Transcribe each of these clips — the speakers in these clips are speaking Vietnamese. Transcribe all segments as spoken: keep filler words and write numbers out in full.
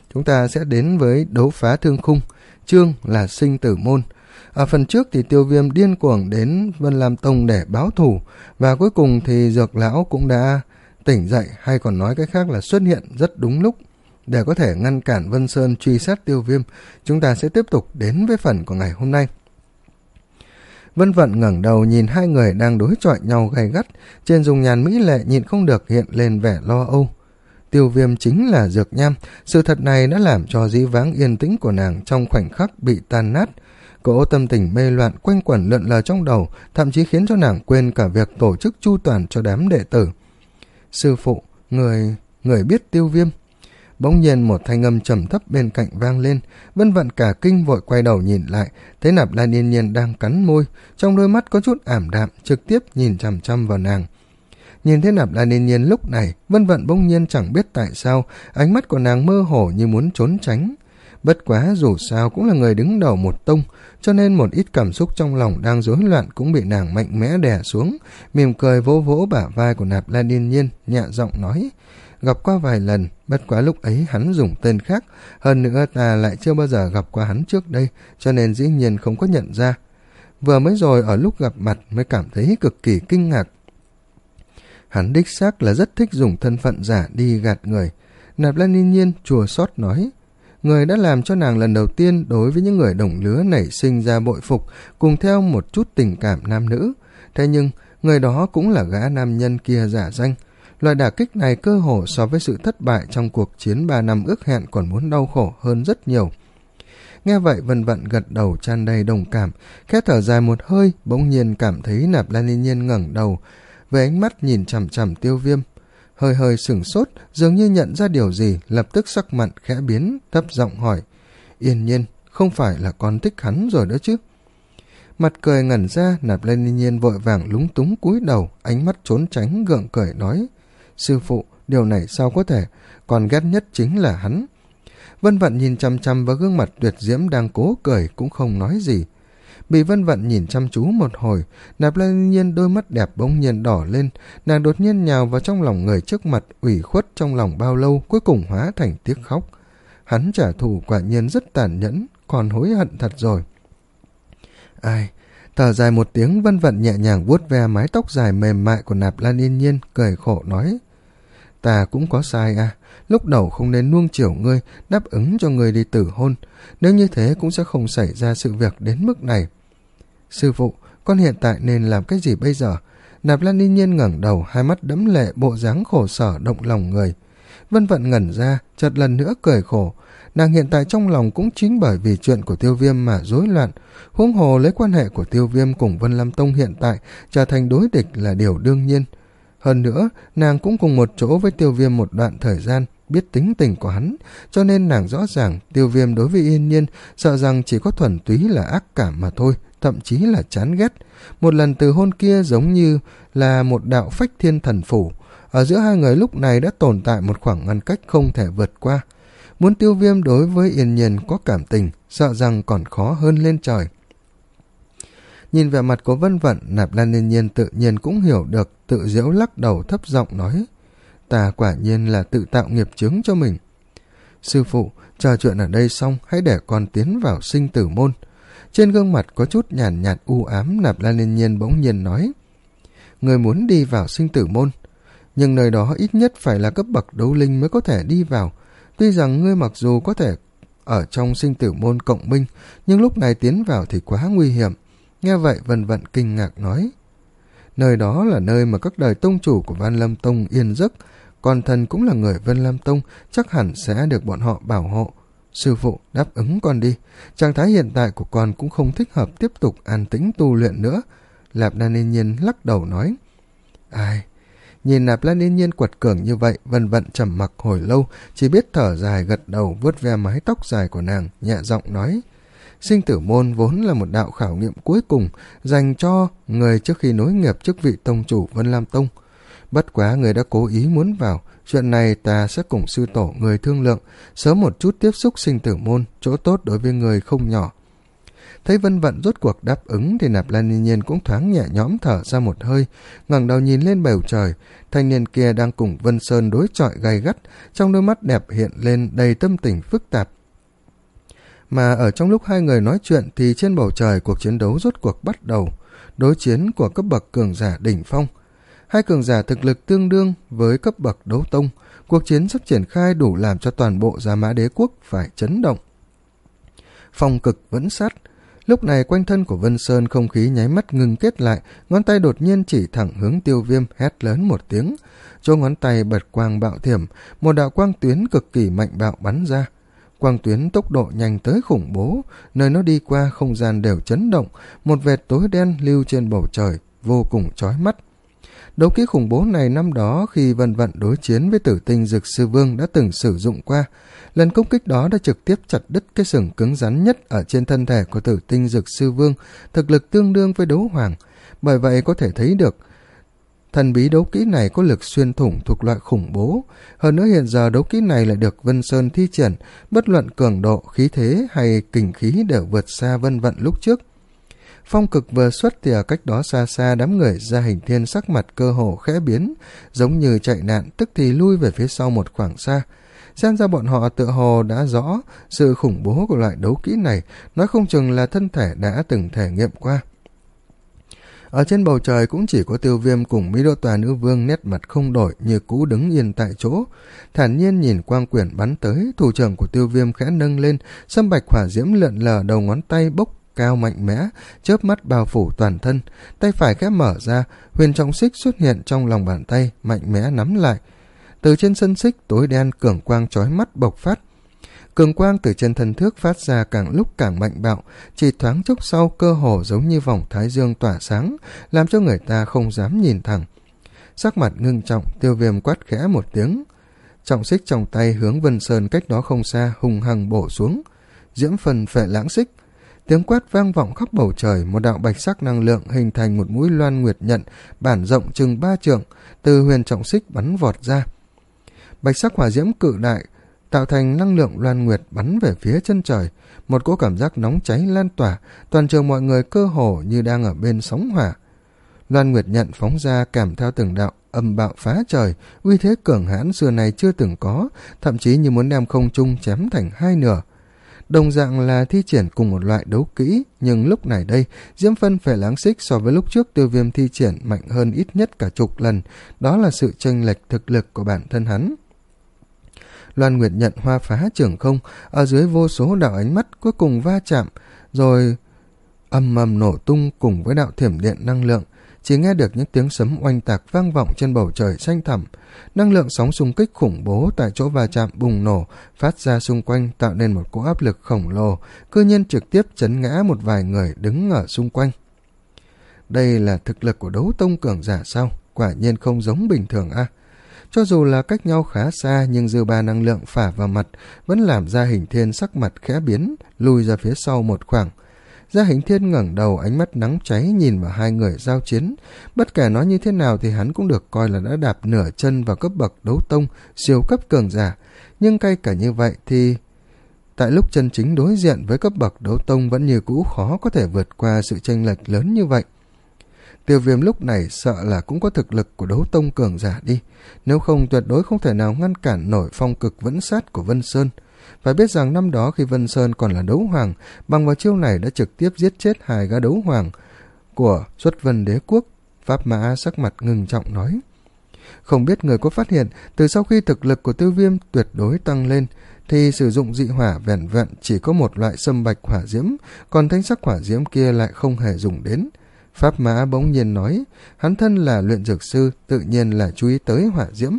chúng ta sẽ đến với đấu phá thương khung, chương là sinh tử môn. Ở phần trước thì Tiêu Viêm điên cuồng đến Vân Lam Tông để báo thù, và cuối cùng thì Dược Lão cũng đã tỉnh dậy, hay còn nói cách khác là xuất hiện rất đúng lúc để có thể ngăn cản Vân Sơn truy sát Tiêu Viêm. Chúng ta sẽ tiếp tục đến với phần của ngày hôm nay. Vân Vận ngẩng đầu nhìn hai người đang đối chọi nhau gay gắt, trên dung nhan mỹ lệ nhịn không được hiện lên vẻ lo âu. Tiêu Viêm chính là Dược Nham, sự thật này đã làm cho dĩ vãng yên tĩnh của nàng trong khoảnh khắc bị tan nát. Cỗ tâm tình mê loạn quanh quẩn lượn lờ trong đầu, thậm chí khiến cho nàng quên cả việc tổ chức chu toàn cho đám đệ tử. Sư phụ, người, người biết Tiêu Viêm. Bỗng nhiên một thanh âm trầm thấp bên cạnh vang lên. Vân Vận cả kinh vội quay đầu nhìn lại, thấy Nạp Lan Yên Nhiên đang cắn môi, trong đôi mắt có chút ảm đạm, trực tiếp nhìn chằm chằm vào nàng. Nhìn thấy Nạp Lan Yên Nhiên lúc này, Vân Vận bỗng nhiên chẳng biết tại sao ánh mắt của nàng mơ hồ như muốn trốn tránh. Bất quá dù sao cũng là người đứng đầu một tông, cho nên một ít cảm xúc trong lòng đang rối loạn cũng bị nàng mạnh mẽ đè xuống, mỉm cười vỗ vỗ bả vai của Nạp Lan Yên Nhiên, nhẹ giọng nói: gặp qua vài lần, bất quá lúc ấy hắn dùng tên khác, hơn nữa ta lại chưa bao giờ gặp qua hắn trước đây, cho nên dĩ nhiên không có nhận ra. Vừa mới rồi ở lúc gặp mặt mới cảm thấy cực kỳ kinh ngạc. Hắn đích xác là rất thích dùng thân phận giả đi gạt người. Nạp Lan Yên Nhiên chua xót nói: người đã làm cho nàng lần đầu tiên đối với những người đồng lứa nảy sinh ra bội phục, cùng theo một chút tình cảm nam nữ. Thế nhưng người đó cũng là gã nam nhân kia giả danh. Loại đả kích này cơ hồ so với sự thất bại trong cuộc chiến ba năm ước hẹn còn muốn đau khổ hơn rất nhiều. Nghe vậy Vân Vận gật đầu tràn đầy đồng cảm, khẽ thở dài một hơi, bỗng nhiên cảm thấy Nạp Lan Yên Nhiên ngẩng đầu, với ánh mắt nhìn chằm chằm Tiêu Viêm. Hơi hơi sửng sốt, dường như nhận ra điều gì, lập tức sắc mặt khẽ biến, thấp giọng hỏi: Yên Nhiên, không phải là con thích hắn rồi đó chứ? Mặt cười ngẩn ra, Nạp Lan Yên Nhiên vội vàng lúng túng cúi đầu, ánh mắt trốn tránh gượng cười nói: sư phụ, điều này sao có thể, còn ghét nhất chính là hắn. Vân Vận nhìn chăm chăm vào gương mặt tuyệt diễm đang cố cười, cũng không nói gì. Bị Vân Vận nhìn chăm chú một hồi, Nạp Lan Yên Nhiên đôi mắt đẹp bỗng nhiên đỏ lên, nàng đột nhiên nhào vào trong lòng người trước mặt, ủy khuất trong lòng bao lâu cuối cùng hóa thành tiếc khóc. Hắn trả thù quả nhiên rất tàn nhẫn, còn hối hận thật rồi. Ai? Thở dài một tiếng, Vân Vận nhẹ nhàng vuốt ve mái tóc dài mềm mại của Nạp Lan Yên Nhiên, cười khổ nói: ta cũng có sai à, lúc đầu không nên nuông chiều ngươi, đáp ứng cho ngươi đi tử hôn, nếu như thế cũng sẽ không xảy ra sự việc đến mức này. Sư phụ, con hiện tại nên làm cái gì bây giờ? Nạp Lan Yên Nhiên ngẩng đầu, hai mắt đẫm lệ, bộ dáng khổ sở động lòng người. Vân Vận ngẩn ra, chợt lần nữa cười khổ. Nàng hiện tại trong lòng cũng chính bởi vì chuyện của Tiêu Viêm mà rối loạn, huống hồ lấy quan hệ của Tiêu Viêm cùng Vân Lam Tông hiện tại trở thành đối địch là điều đương nhiên. Hơn nữa, nàng cũng cùng một chỗ với Tiêu Viêm một đoạn thời gian, biết tính tình của hắn, cho nên nàng rõ ràng Tiêu Viêm đối với Yên Nhiên sợ rằng chỉ có thuần túy là ác cảm mà thôi, thậm chí là chán ghét. Một lần từ hôn kia giống như là một đạo phách thiên thần phủ, ở giữa hai người lúc này đã tồn tại một khoảng ngăn cách không thể vượt qua. Muốn Tiêu Viêm đối với Yên Nhiên có cảm tình, sợ rằng còn khó hơn lên trời. Nhìn vẻ mặt của Vân Vận, Nạp Lan Yên Nhiên tự nhiên cũng hiểu được, tự giễu lắc đầu thấp giọng nói: ta quả nhiên là tự tạo nghiệp chướng cho mình. Sư phụ, trò chuyện ở đây xong, hãy để con tiến vào sinh tử môn. Trên gương mặt có chút nhàn nhạt u ám, Nạp Lan Yên Nhiên bỗng nhiên nói: người muốn đi vào sinh tử môn, nhưng nơi đó ít nhất phải là cấp bậc đấu linh mới có thể đi vào. Tuy rằng ngươi mặc dù có thể ở trong sinh tử môn cộng minh, nhưng lúc này tiến vào thì quá nguy hiểm. Nghe vậy Vân Vận kinh ngạc nói: nơi đó là nơi mà các đời tông chủ của Vân Lam Tông yên giấc, còn thần cũng là người Vân Lam Tông, chắc hẳn sẽ được bọn họ bảo hộ. Sư phụ, đáp ứng con đi, trạng thái hiện tại của con cũng không thích hợp tiếp tục an tĩnh tu luyện nữa. Nạp Lan Yên Nhiên lắc đầu nói. Ai? Nhìn Nạp Lan Yên Nhiên quật cường như vậy, Vân Vận trầm mặc hồi lâu, chỉ biết thở dài gật đầu, vuốt ve mái tóc dài của nàng, nhẹ giọng nói: sinh tử môn vốn là một đạo khảo nghiệm cuối cùng dành cho người trước khi nối nghiệp chức vị tông chủ Vân Lam Tông. Bất quá người đã cố ý muốn vào, chuyện này ta sẽ cùng sư tổ người thương lượng, sớm một chút tiếp xúc sinh tử môn, chỗ tốt đối với người không nhỏ. Thấy Vân Vận rốt cuộc đáp ứng thì Nạp Lan Yên Nhiên cũng thoáng nhẹ nhõm thở ra một hơi, ngẩng đầu nhìn lên bầu trời. Thanh niên kia đang cùng Vân Sơn đối chọi gay gắt, trong đôi mắt đẹp hiện lên đầy tâm tình phức tạp. Mà ở trong lúc hai người nói chuyện thì trên bầu trời cuộc chiến đấu rốt cuộc bắt đầu, đối chiến của cấp bậc cường giả đỉnh phong. Hai cường giả thực lực tương đương với cấp bậc đấu tông, cuộc chiến sắp triển khai đủ làm cho toàn bộ Gia Mã Đế quốc phải chấn động. Phong cực vẫn sát. Lúc này quanh thân của Vân Sơn không khí nháy mắt ngừng kết lại, ngón tay đột nhiên chỉ thẳng hướng Tiêu Viêm, hét lớn một tiếng. Chỗ ngón tay bật quang bạo thiểm, một đạo quang tuyến cực kỳ mạnh bạo bắn ra. Quang tuyến tốc độ nhanh tới khủng bố, nơi nó đi qua không gian đều chấn động, một vệt tối đen lưu trên bầu trời, vô cùng chói mắt. Đấu kỹ khủng bố này năm đó khi Vân Vận đối chiến với Tử Tinh Dực Sư Vương đã từng sử dụng qua. Lần công kích đó đã trực tiếp chặt đứt cái sừng cứng rắn nhất ở trên thân thể của Tử Tinh Dực Sư Vương, thực lực tương đương với đấu hoàng. Bởi vậy có thể thấy được thần bí đấu kỹ này có lực xuyên thủng thuộc loại khủng bố. Hơn nữa hiện giờ đấu kỹ này lại được Vân Sơn thi triển, bất luận cường độ, khí thế hay kình khí đều vượt xa Vân Vận lúc trước. Phong cực vừa xuất thì ở cách đó xa xa đám người Gia Hình Thiên sắc mặt cơ hồ khẽ biến, giống như chạy nạn, tức thì lui về phía sau một khoảng xa. Xem ra bọn họ tựa hồ đã rõ sự khủng bố của loại đấu kỹ này, nói không chừng là thân thể đã từng thể nghiệm qua. Ở trên bầu trời cũng chỉ có Tiêu Viêm cùng Mỹ Đô Tòa Nữ Vương nét mặt không đổi, như cũ đứng yên tại chỗ, thản nhiên nhìn quang quyển bắn tới. Thủ trưởng của Tiêu Viêm khẽ nâng lên, sâm bạch hỏa diễm lượn lờ đầu ngón tay bốc cao mạnh mẽ, chớp mắt bao phủ toàn thân. Tay phải khẽ mở ra, huyền trọng xích xuất hiện trong lòng bàn tay, mạnh mẽ nắm lại. Từ trên sân xích tối đen cường quang chói mắt bộc phát. Cường quang từ trên thân thước phát ra càng lúc càng mạnh bạo, chỉ thoáng chốc sau cơ hồ giống như vòng thái dương tỏa sáng, làm cho người ta không dám nhìn thẳng. Sắc mặt ngưng trọng, Tiêu Viêm quát khẽ một tiếng. Trọng xích trong tay hướng Vân Sơn cách đó không xa hùng hăng bổ xuống. Diễm phần phệ lãng xích. Tiếng quát vang vọng khắp bầu trời, một đạo bạch sắc năng lượng hình thành một mũi loan nguyệt nhận, bản rộng chừng ba trượng, từ huyền trọng xích bắn vọt ra. Bạch sắc hỏa diễm cự đại tạo thành năng lượng loan nguyệt bắn về phía chân trời, một cỗ cảm giác nóng cháy lan tỏa, toàn trường mọi người cơ hồ như đang ở bên sóng hỏa. Loan nguyệt nhận phóng ra kèm theo từng đạo âm bạo phá trời, uy thế cường hãn xưa này chưa từng có, thậm chí như muốn đem không trung chém thành hai nửa. Đồng dạng là thi triển cùng một loại đấu kỹ, nhưng lúc này đây, diễm phân phệ lãng xích so với lúc trước Tiêu Viêm thi triển mạnh hơn ít nhất cả chục lần, đó là sự chênh lệch thực lực của bản thân hắn. Loan nguyệt nhận hoa phá trường không, ở dưới vô số đạo ánh mắt cuối cùng va chạm, rồi ầm ầm nổ tung cùng với đạo thiểm điện năng lượng. Chỉ nghe được những tiếng sấm oanh tạc vang vọng trên bầu trời xanh thẳm. Năng lượng sóng xung kích khủng bố tại chỗ va chạm bùng nổ, phát ra xung quanh tạo nên một cỗ áp lực khổng lồ, cư nhiên trực tiếp chấn ngã một vài người đứng ở xung quanh. Đây là thực lực của đấu tông cường giả sao? Quả nhiên không giống bình thường a. À? Cho dù là cách nhau khá xa nhưng dư ba năng lượng phả vào mặt vẫn làm Gia Hình Thiên sắc mặt khẽ biến, lùi ra phía sau một khoảng. Gia Hình Thiên ngẩng đầu, ánh mắt nắng cháy nhìn vào hai người giao chiến. Bất kể nói như thế nào thì hắn cũng được coi là đã đạp nửa chân vào cấp bậc đấu tông, siêu cấp cường giả. Nhưng cay cả như vậy thì tại lúc chân chính đối diện với cấp bậc đấu tông vẫn như cũ khó có thể vượt qua sự chênh lệch lớn như vậy. Tiêu Viêm lúc này sợ là cũng có thực lực của đấu tông cường giả đi, nếu không tuyệt đối không thể nào ngăn cản nổi phong cực vẫn sát của Vân Sơn. Phải biết rằng năm đó khi Vân Sơn còn là đấu hoàng, bằng vào chiêu này đã trực tiếp giết chết hai gã đấu hoàng của Xuất Vân Đế quốc. Pháp Mã sắc mặt ngưng trọng nói, không biết người có phát hiện, từ sau khi thực lực của Tiêu Viêm tuyệt đối tăng lên thì sử dụng dị hỏa vẻn vẹn chỉ có một loại sâm bạch hỏa diễm, còn thanh sắc hỏa diễm kia lại không hề dùng đến. Pháp Mã bỗng nhiên nói, hắn thân là luyện dược sư, tự nhiên là chú ý tới hỏa diễm.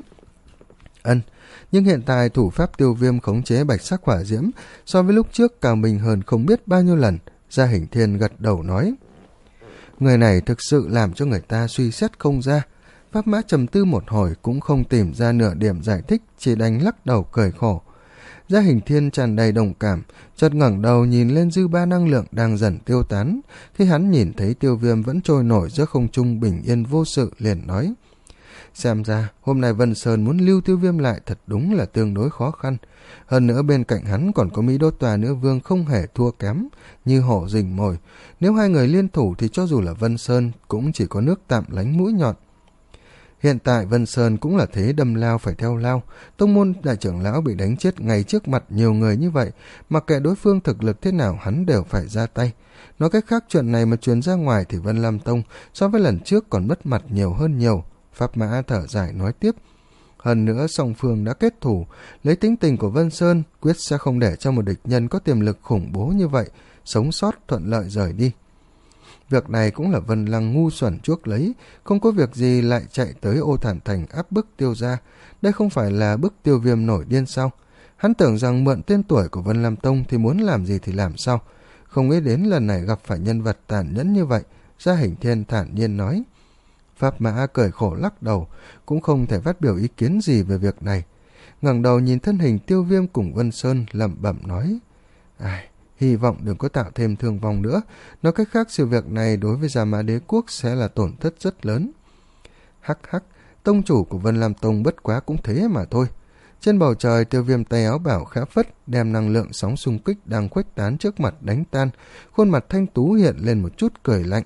Ân, nhưng hiện tại thủ pháp Tiêu Viêm khống chế bạch sắc hỏa diễm so với lúc trước cao minh hơn không biết bao nhiêu lần. Gia Hình Thiên gật đầu nói, người này thực sự làm cho người ta suy xét không ra. Pháp Mã trầm tư một hồi cũng không tìm ra nửa điểm giải thích, chỉ đành lắc đầu cười khổ. Gia Hình Thiên tràn đầy đồng cảm, chợt ngẩng đầu nhìn lên dư ba năng lượng đang dần tiêu tán. Khi hắn nhìn thấy Tiêu Viêm vẫn trôi nổi giữa không trung bình yên vô sự, liền nói, Xem ra hôm nay Vân Sơn muốn lưu Tiêu Viêm lại thật đúng là tương đối khó khăn. Hơn nữa bên cạnh hắn còn có Mỹ Đô Tòa Nữ Vương không hề thua kém, như hổ rình mồi. Nếu hai người liên thủ thì cho dù là Vân Sơn cũng chỉ có nước tạm lánh mũi nhọn. Hiện tại Vân Sơn cũng là thế đâm lao phải theo lao. Tông môn đại trưởng lão bị đánh chết ngay trước mặt nhiều người như vậy, mặc kệ đối phương thực lực thế nào hắn đều phải ra tay. Nói cách khác, chuyện này mà truyền ra ngoài thì Vân Lam Tông so với lần trước còn mất mặt nhiều hơn nhiều. Pháp Mã thở dài nói tiếp. Hơn nữa song phương đã kết thủ, lấy tính tình của Vân Sơn quyết sẽ không để cho một địch nhân có tiềm lực khủng bố như vậy sống sót thuận lợi rời đi. Việc này cũng là Vân Lăng ngu xuẩn chuốc lấy, không có việc gì lại chạy tới Ô Thản Thành áp bức Tiêu gia. Đây không phải là bức Tiêu Viêm nổi điên sao? Hắn tưởng rằng mượn tên tuổi của Vân Lam Tông thì muốn làm gì thì làm sao. Không nghĩ đến lần này gặp phải nhân vật tàn nhẫn như vậy. Gia Hình Thiên thản nhiên nói. Pháp Mã cười khổ lắc đầu, cũng không thể phát biểu ý kiến gì về việc này. Ngẩng đầu nhìn thân hình Tiêu Viêm cùng Vân Sơn lẩm bẩm nói. Ai... hy vọng đừng có tạo thêm thương vong nữa. Nói cách khác, sự việc này đối với Gia Mã Đế Quốc sẽ là tổn thất rất lớn. Hắc hắc, tông chủ của Vân Lam Tông bất quá cũng thế mà thôi. Trên bầu trời, Tiêu Viêm tay áo bảo khẽ phất, đem năng lượng sóng xung kích đang khuếch tán trước mặt đánh tan. Khuôn mặt thanh tú hiện lên một chút cười lạnh.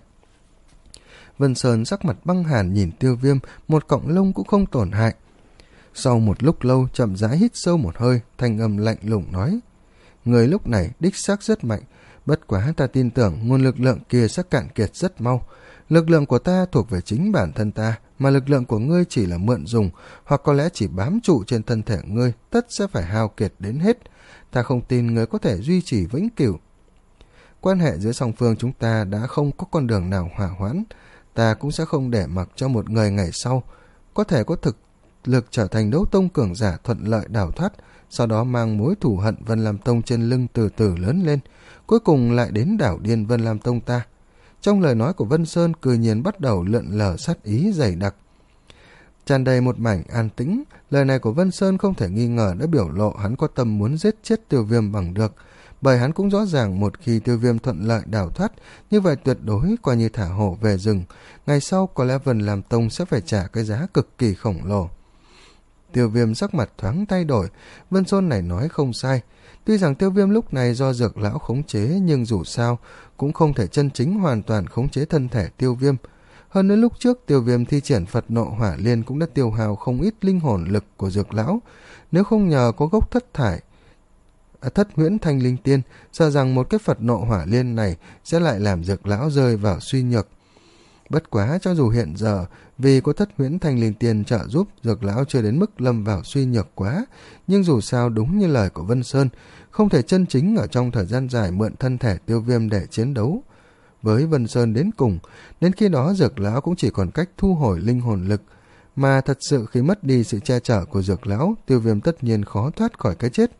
Vân Sơn sắc mặt băng hàn nhìn Tiêu Viêm, một cọng lông cũng không tổn hại. Sau một lúc lâu, chậm rãi hít sâu một hơi, thanh âm lạnh lùng nói. Người lúc này đích xác rất mạnh, bất quá ta tin tưởng nguồn lực lượng kia sẽ cạn kiệt rất mau. Lực lượng của ta thuộc về chính bản thân ta, mà lực lượng của ngươi chỉ là mượn dùng, hoặc có lẽ chỉ bám trụ trên thân thể ngươi, tất sẽ phải hao kiệt đến hết. Ta không tin ngươi có thể duy trì vĩnh cửu. Quan hệ giữa song phương chúng ta đã không có con đường nào hòa hoãn, ta cũng sẽ không để mặc cho một người ngày sau có thể có thực lực trở thành đấu tông cường giả thuận lợi đào thoát, sau đó mang mối thù hận Vân Lam Tông trên lưng từ từ lớn lên, cuối cùng lại đến đảo điên Vân Lam Tông ta. Trong lời nói của Vân Sơn cư nhiên bắt đầu lượn lờ sát ý dày đặc. Tràn đầy một mảnh an tĩnh, lời này của Vân Sơn không thể nghi ngờ đã biểu lộ hắn có tâm muốn giết chết Tiêu Viêm bằng được, bởi hắn cũng rõ ràng một khi Tiêu Viêm thuận lợi đào thoát, như vậy tuyệt đối coi như thả hổ về rừng, ngày sau có lẽ Vân Lam Tông sẽ phải trả cái giá cực kỳ khổng lồ. Tiêu Viêm sắc mặt thoáng thay đổi, Vân Sơn này nói không sai. Tuy rằng Tiêu Viêm lúc này do dược lão khống chế, nhưng dù sao cũng không thể chân chính hoàn toàn khống chế thân thể Tiêu Viêm. Hơn nữa lúc trước Tiêu Viêm thi triển Phật Nộ Hỏa Liên cũng đã tiêu hao không ít linh hồn lực của dược lão. Nếu không nhờ có gốc thất thải, à, thất huyễn thanh linh tiên, sợ rằng một cái Phật Nộ Hỏa Liên này sẽ lại làm dược lão rơi vào suy nhược. Bất quá cho dù hiện giờ vì có thất huyễn thanh linh tiên trợ giúp, dược lão chưa đến mức lâm vào suy nhược quá, nhưng dù sao đúng như lời của Vân Sơn, không thể chân chính ở trong thời gian dài mượn thân thể Tiêu Viêm để chiến đấu với Vân Sơn đến cùng. Đến khi đó dược lão cũng chỉ còn cách thu hồi linh hồn lực, mà thật sự khi mất đi sự che chở của dược lão, Tiêu Viêm tất nhiên khó thoát khỏi cái chết.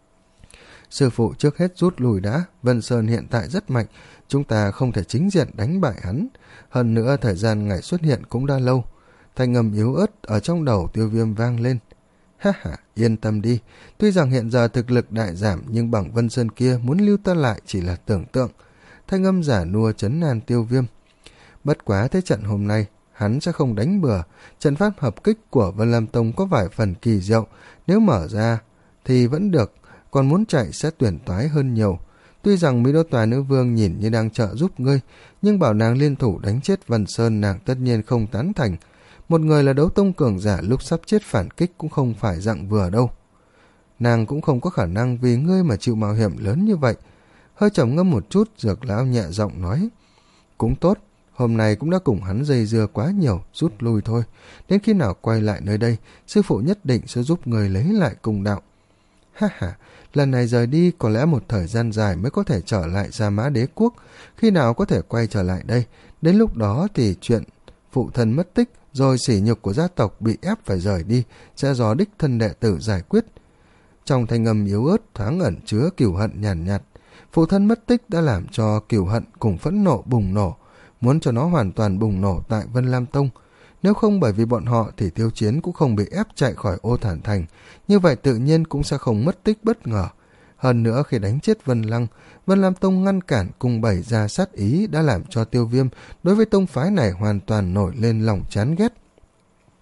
Sư phụ trước hết rút lui đã, Vân Sơn hiện tại rất mạnh, chúng ta không thể chính diện đánh bại hắn. Hơn nữa thời gian ngày xuất hiện cũng đã lâu. Thanh âm yếu ớt ở trong đầu Tiêu Viêm vang lên. Ha ha, yên tâm đi, tuy rằng hiện giờ thực lực đại giảm, nhưng bằng Vân Sơn kia muốn lưu ta lại chỉ là tưởng tượng. Thanh âm giả nua trấn an Tiêu Viêm. Bất quá thế trận hôm nay hắn sẽ không đánh bừa. Trận pháp hợp kích của Vân Lam Tông có vài phần kỳ diệu, nếu mở ra thì vẫn được, còn muốn chạy sẽ tuyển toái hơn nhiều. Tuy rằng Mỹ Đô Tòa Nữ Vương nhìn như đang trợ giúp ngươi, nhưng bảo nàng liên thủ đánh chết Vân Sơn nàng tất nhiên không tán thành. Một người là đấu tông cường giả lúc sắp chết phản kích cũng không phải dặng vừa đâu. Nàng cũng không có khả năng vì ngươi mà chịu mạo hiểm lớn như vậy. Hơi trầm ngâm một chút, dược lão nhẹ giọng nói. Cũng tốt, hôm nay cũng đã cùng hắn dây dưa quá nhiều, rút lui thôi. Đến khi nào quay lại nơi đây, sư phụ nhất định sẽ giúp người lấy lại cùng đạo. Ha ha, lần này rời đi có lẽ một thời gian dài mới có thể trở lại Gia Mã Đế Quốc. Khi nào có thể quay trở lại đây? Đến lúc đó thì chuyện phụ thân mất tích rồi sỉ nhục của gia tộc bị ép phải rời đi sẽ do đích thân đệ tử giải quyết. Trong thanh âm yếu ớt thoáng ẩn chứa cừu hận nhàn nhạt, nhạt. Phụ thân mất tích đã làm cho cừu hận cùng phẫn nộ bùng nổ, muốn cho nó hoàn toàn bùng nổ tại Vân Lam Tông. Nếu không bởi vì bọn họ thì Tiêu Chiến cũng không bị ép chạy khỏi Ô Thản Thành, như vậy tự nhiên cũng sẽ không mất tích bất ngờ. Hơn nữa khi đánh chết Vân Lăng, Vân Lam Tông ngăn cản cùng bày ra sát ý đã làm cho Tiêu Viêm đối với tông phái này hoàn toàn nổi lên lòng chán ghét.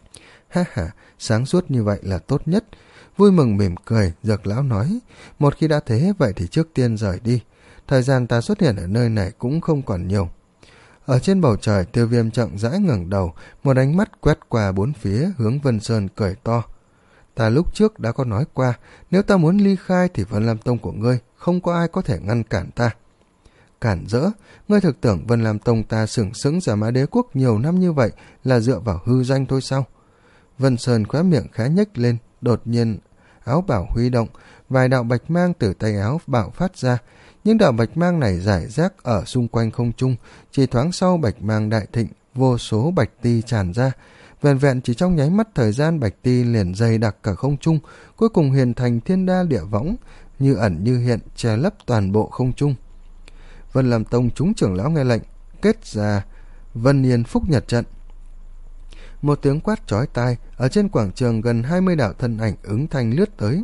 Ha ha, sáng suốt như vậy là tốt nhất. Vui mừng mỉm cười, Dược lão nói, một khi đã thế vậy thì trước tiên rời đi. Thời gian ta xuất hiện ở nơi này cũng không còn nhiều. Ở trên bầu trời, Tiêu Viêm chậm rãi ngẩng đầu, một ánh mắt quét qua bốn phía hướng Vân Sơn cười to. Ta lúc trước đã có nói qua, nếu ta muốn ly khai thì Vân Lam Tông của ngươi không có ai có thể ngăn cản ta. Cản rỡ, ngươi thực tưởng Vân Lam Tông ta sừng sững Giả Mã Đế Quốc nhiều năm như vậy là dựa vào hư danh thôi sao? Vân Sơn khóe miệng khẽ nhếch lên, đột nhiên áo bảo huy động, vài đạo bạch mang từ tay áo bạo phát ra. Những đạo bạch mang này rải rác ở xung quanh không trung, chỉ thoáng sau bạch mang đại thịnh, vô số bạch ti tràn ra. Vẹn vẹn chỉ trong nháy mắt thời gian, bạch ti liền dày đặc cả không trung, cuối cùng hình thành thiên đa địa võng, như ẩn như hiện, che lấp toàn bộ không trung. Vân Lam Tông chúng trưởng lão nghe lệnh, kết ra Vân Yên Phúc Nhật trận. Một tiếng quát chói tai, ở trên quảng trường gần hai mươi đạo thân ảnh ứng thanh lướt tới.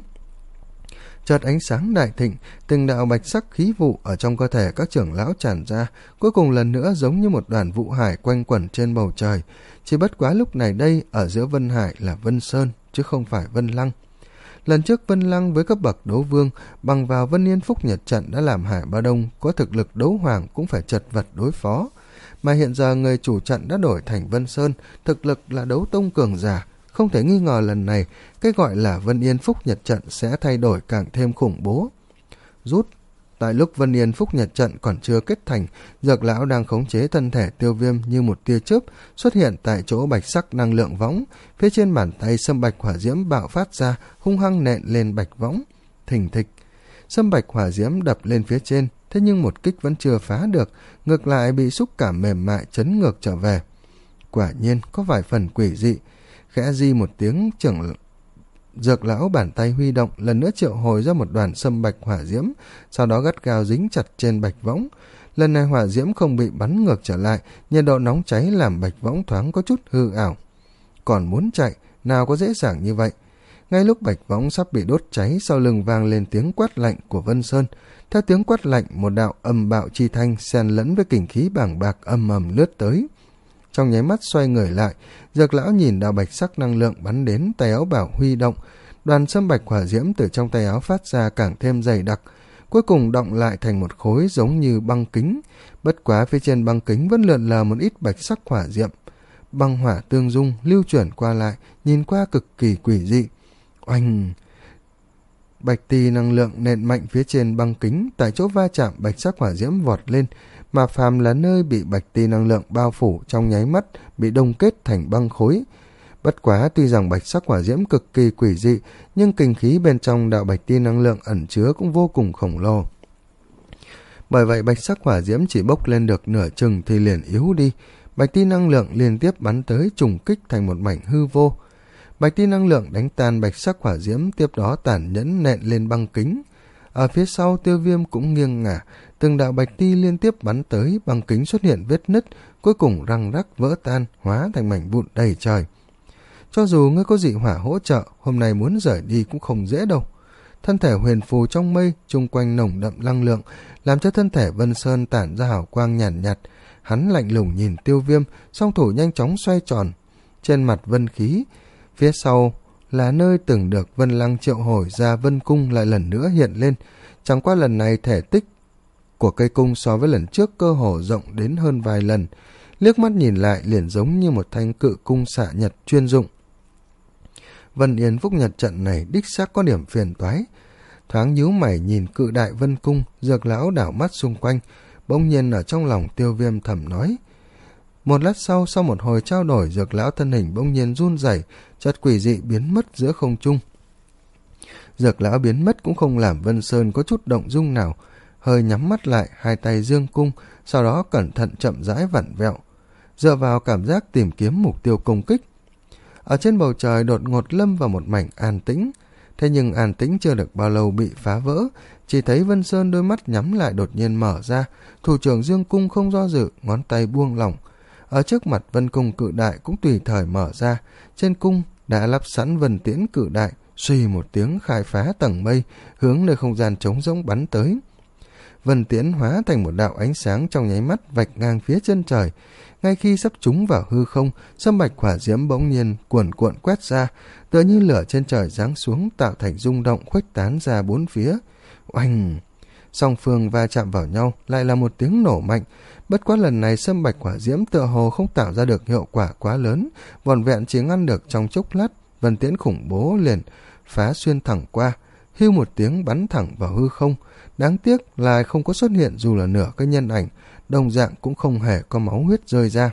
Chợt ánh sáng đại thịnh, từng đạo bạch sắc khí vụ ở trong cơ thể các trưởng lão tràn ra, cuối cùng lần nữa giống như một đoàn vụ hải quanh quẩn trên bầu trời. Chỉ bất quá lúc này đây, ở giữa Vân Hải là Vân Sơn, chứ không phải Vân Lăng. Lần trước Vân Lăng với cấp bậc đấu vương bằng vào Vân Yên Phúc Nhật trận đã làm Hải Ba Đông có thực lực đấu hoàng cũng phải chật vật đối phó. Mà hiện giờ người chủ trận đã đổi thành Vân Sơn, thực lực là đấu tông cường giả. Không thể nghi ngờ lần này, cái gọi là Vân Yên Phúc Nhật trận sẽ thay đổi càng thêm khủng bố. Rút, tại lúc Vân Yên Phúc Nhật trận còn chưa kết thành, Dược lão đang khống chế thân thể Tiêu Viêm như một tia chớp xuất hiện tại chỗ bạch sắc năng lượng võng, phía trên bàn tay sâm bạch hỏa diễm bạo phát ra, hung hăng nện lên bạch võng. Thình thịch, sâm bạch hỏa diễm đập lên phía trên, thế nhưng một kích vẫn chưa phá được, ngược lại bị xúc cảm mềm mại chấn ngược trở về. Quả nhiên có vài phần quỷ dị. Khẽ di một tiếng, trưởng Dược lão bàn tay huy động, lần nữa triệu hồi ra một đoàn sâm bạch hỏa diễm, sau đó gắt gao dính chặt trên bạch võng. Lần này hỏa diễm không bị bắn ngược trở lại, nhiệt độ nóng cháy làm bạch võng thoáng có chút hư ảo. Còn muốn chạy, nào có dễ dàng như vậy. Ngay lúc bạch võng sắp bị đốt cháy, sau lưng vang lên tiếng quát lạnh của Vân Sơn. Theo tiếng quát lạnh, một đạo âm bạo chi thanh xen lẫn với kình khí bàng bạc âm ầm lướt tới. Trong nháy mắt xoay người lại, Dược lão nhìn đạo bạch sắc năng lượng bắn đến, tay áo bảo huy động, đoàn sâm bạch hỏa diễm từ trong tay áo phát ra càng thêm dày đặc, cuối cùng động lại thành một khối giống như băng kính. Bất quá phía trên băng kính vẫn lượn lờ một ít bạch sắc hỏa diệm, băng hỏa tương dung lưu chuyển qua lại, nhìn qua cực kỳ quỷ dị. Oanh! Bạch tì năng lượng nện mạnh phía trên băng kính, tại chỗ va chạm bạch sắc hỏa diễm vọt lên, mà phàm là nơi bị bạch tì năng lượng bao phủ trong nháy mắt bị đông kết thành băng khối. Bất quá tuy rằng bạch sắc hỏa diễm cực kỳ quỷ dị, nhưng kinh khí bên trong đạo bạch tì năng lượng ẩn chứa cũng vô cùng khổng lồ. Bởi vậy bạch sắc hỏa diễm chỉ bốc lên được nửa chừng thì liền yếu đi, bạch tì năng lượng liên tiếp bắn tới trùng kích thành một mảnh hư vô. Bạch tì năng lượng đánh tan bạch sắc hỏa diễm, tiếp đó tàn nhẫn nện lên băng kính. Ở phía sau Tiêu Viêm cũng nghiêng ngả, từng đạo bạch ti liên tiếp bắn tới, băng kính xuất hiện vết nứt, cuối cùng răng rắc vỡ tan, hóa thành mảnh vụn đầy trời. Cho dù ngươi có dị hỏa hỗ trợ, hôm nay muốn rời đi cũng không dễ đâu. Thân thể huyền phù trong mây, chung quanh nồng đậm năng lượng, làm cho thân thể Vân Sơn tản ra hào quang nhàn nhạt, nhạt. Hắn lạnh lùng nhìn Tiêu Viêm, song thủ nhanh chóng xoay tròn. Trên mặt vân khí, phía sau là nơi từng được Vân Lăng triệu hồi ra vân cung lại lần nữa hiện lên. Chẳng qua lần này thể tích của cây cung so với lần trước cơ hồ rộng đến hơn vài lần. Liếc mắt nhìn lại liền giống như một thanh cự cung xạ nhật chuyên dụng. Vân Yên Phúc Nhật trận này đích xác có điểm phiền toái. Thoáng nhíu mày nhìn cự đại vân cung, Dược lão đảo mắt xung quanh, bỗng nhiên ở trong lòng Tiêu Viêm thầm nói. Một lát sau, sau một hồi trao đổi, Dược lão thân hình bỗng nhiên run rẩy, chợt quỷ dị biến mất giữa không trung. Dược lão biến mất cũng không làm Vân Sơn có chút động dung nào, hơi nhắm mắt lại, hai tay dương cung, sau đó cẩn thận chậm rãi vặn vẹo, dựa vào cảm giác tìm kiếm mục tiêu công kích. Ở trên bầu trời đột ngột lâm vào một mảnh an tĩnh, thế nhưng an tĩnh chưa được bao lâu bị phá vỡ, chỉ thấy Vân Sơn đôi mắt nhắm lại đột nhiên mở ra, thủ trưởng dương cung không do dự, ngón tay buông lỏng. Ở trước mặt vân cung cự đại cũng tùy thời mở ra, trên cung đã lắp sẵn vân tiễn cự đại, suy một tiếng khai phá tầng mây, hướng nơi không gian trống rỗng bắn tới. vân tiễn hóa thành một đạo ánh sáng trong nháy mắt vạch ngang phía chân trời. Ngay khi sắp trúng vào hư không, sâm bạch hỏa diễm bỗng nhiên cuồn cuộn quét ra, tựa như lửa trên trời giáng xuống, tạo thành rung động khuếch tán ra bốn phía. Oanh! Song phương va chạm vào nhau, lại là một tiếng nổ mạnh. Bất quá lần này sâm bạch hỏa diễm tựa hồ không tạo ra được hiệu quả quá lớn, vỏn vẹn chỉ ngăn được trong chốc lát. Vân tiễn khủng bố liền phá xuyên thẳng qua, hưu một tiếng bắn thẳng vào hư không. Đáng tiếc lại không có xuất hiện dù là nửa cái nhân ảnh, đồng dạng cũng không hề có máu huyết rơi ra.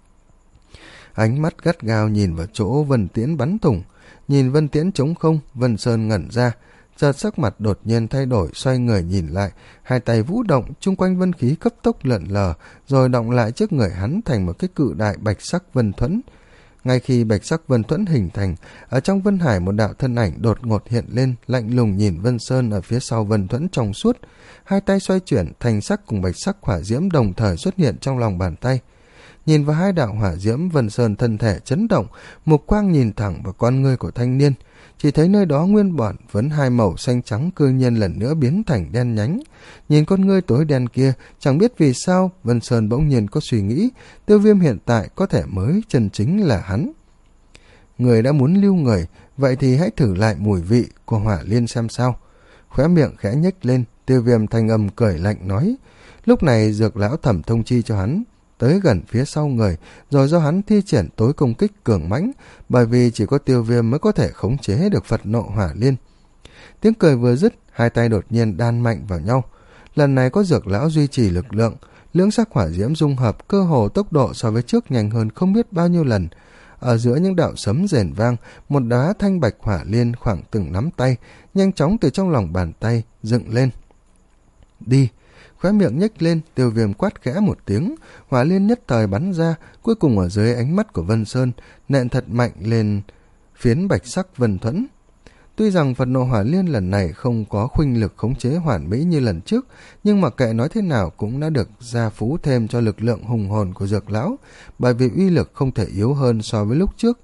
Ánh mắt gắt gao nhìn vào chỗ vân tiễn bắn thủng, nhìn vân tiễn trống không, Vân Sơn ngẩn ra, chợt sắc mặt đột nhiên thay đổi, xoay người nhìn lại, hai tay vũ động, chung quanh vân khí cấp tốc lượn lờ, rồi động lại trước người hắn thành một cái cự đại bạch sắc vân thuẫn. Ngay khi bạch sắc vân thuẫn hình thành, ở trong vân hải một đạo thân ảnh đột ngột hiện lên, lạnh lùng nhìn Vân Sơn ở phía sau vân thuẫn trong suốt, hai tay xoay chuyển, thành sắc cùng bạch sắc hỏa diễm đồng thời xuất hiện trong lòng bàn tay. Nhìn vào hai đạo hỏa diễm, Vân Sơn thân thể chấn động, mục quang nhìn thẳng vào con ngươi của thanh niên, chỉ thấy nơi đó nguyên bản vẫn hai màu xanh trắng cư nhiên lần nữa biến thành đen nhánh. Nhìn con ngươi tối đen kia, chẳng biết vì sao Vân Sơn bỗng nhiên có suy nghĩ, Tiêu Viêm hiện tại có thể mới chân chính là hắn. Người đã muốn lưu người, vậy thì hãy thử lại mùi vị của hỏa liên xem sao. Khóe miệng khẽ nhếch lên, Tiêu Viêm thanh âm cười lạnh nói. Lúc này Dược lão thẩm thông chi cho hắn tới gần phía sau người, rồi do hắn thi triển tối công kích cường mãnh, bởi vì chỉ có Tiêu Viêm mới có thể khống chế được Phật nộ hỏa liên. Tiếng cười vừa dứt, hai tay đột nhiên đan mạnh vào nhau. Lần này có Dược lão duy trì lực lượng, lưỡng sắc hỏa diễm dung hợp, cơ hồ tốc độ so với trước nhanh hơn không biết bao nhiêu lần. Ở giữa những đạo sấm rền vang, một đóa thanh bạch hỏa liên khoảng từng nắm tay, nhanh chóng từ trong lòng bàn tay dựng lên. Đi! Khóe miệng nhếch lên, Tiêu Viêm quát khẽ một tiếng, hỏa liên nhất thời bắn ra, cuối cùng ở dưới ánh mắt của Vân Sơn, nện thật mạnh lên phiến bạch sắc vân thuẫn. Tuy rằng Phật nộ hỏa liên lần này không có khuynh lực khống chế hoàn mỹ như lần trước, nhưng mà kệ nói thế nào cũng đã được gia phú thêm cho lực lượng hùng hồn của Dược lão, bởi vì uy lực không thể yếu hơn so với lúc trước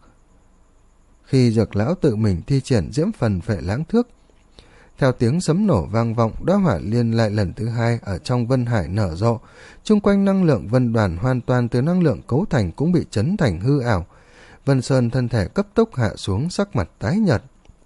khi Dược lão tự mình thi triển diễm phần phệ lãng thước. Theo tiếng sấm nổ vang vọng, đóa hỏa liên lại lần thứ hai ở trong vân hải nở rộ, chung quanh năng lượng vân đoàn hoàn toàn từ năng lượng cấu thành cũng bị chấn thành hư ảo. Vân Sơn thân thể cấp tốc hạ xuống, sắc mặt tái nhợt.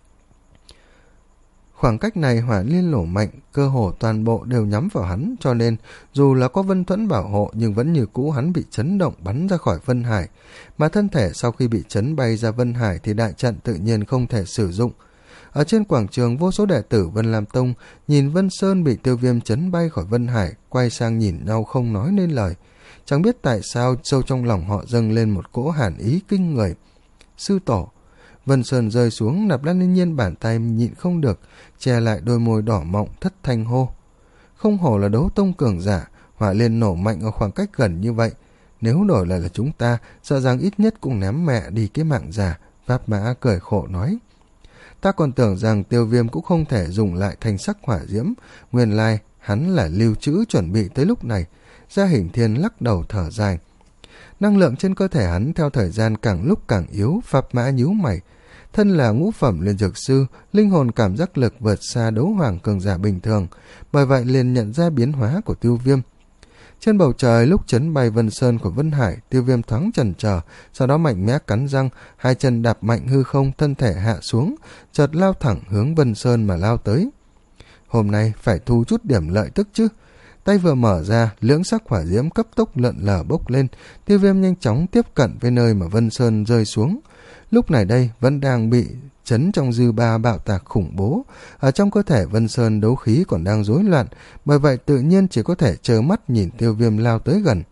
Khoảng cách này hỏa liên nổ mạnh, cơ hồ toàn bộ đều nhắm vào hắn, cho nên dù là có vân thuẫn bảo hộ nhưng vẫn như cũ hắn bị chấn động bắn ra khỏi vân hải, mà thân thể sau khi bị chấn bay ra vân hải thì đại trận tự nhiên không thể sử dụng. Ở trên quảng trường, vô số đệ tử Vân Lam Tông nhìn Vân Sơn bị Tiêu Viêm chấn bay khỏi vân hải, quay sang nhìn nhau không nói nên lời. Chẳng biết tại sao sâu trong lòng họ dâng lên một cỗ hàn ý kinh người. Sư tổ! Vân Sơn rơi xuống, Nạp Lan Ninh Nhiên bàn tay nhịn không được, che lại đôi môi đỏ mọng, thất thanh hô. Không hổ là đấu tông cường giả, hỏa liên nổ mạnh ở khoảng cách gần như vậy. Nếu đổi lại là chúng ta, sợ rằng ít nhất cũng ném mẹ đi cái mạng già. Pháp Mã cười khổ nói. Ta còn tưởng rằng Tiêu Viêm cũng không thể dùng lại thành sắc hỏa diễm, nguyên lai hắn là lưu trữ chuẩn bị tới lúc này. Gia Hình Thiên lắc đầu thở dài. Năng lượng trên cơ thể hắn theo thời gian càng lúc càng yếu. Pháp Mã nhíu mày. Thân là ngũ phẩm liên dược sư, linh hồn cảm giác lực vượt xa đấu hoàng cường giả bình thường, bởi vậy liền nhận ra biến hóa của Tiêu Viêm. Trên bầu trời lúc chấn bay Vân Sơn của Vân Hải, Tiêu Viêm thoáng chần chờ, sau đó mạnh mẽ cắn răng, hai chân đạp mạnh hư không, thân thể hạ xuống, chợt lao thẳng hướng Vân Sơn mà lao tới. Hôm nay phải thu chút điểm lợi tức chứ. Tay vừa mở ra, lưỡng sắc hỏa diễm cấp tốc lượn lờ bốc lên, Tiêu Viêm nhanh chóng tiếp cận với nơi mà Vân Sơn rơi xuống. Lúc này đây vẫn đang bị chấn trong dư ba bạo tạc khủng bố, ở trong cơ thể Vân Sơn đấu khí còn đang rối loạn, bởi vậy tự nhiên chỉ có thể trơ mắt nhìn Tiêu Viêm lao tới gần.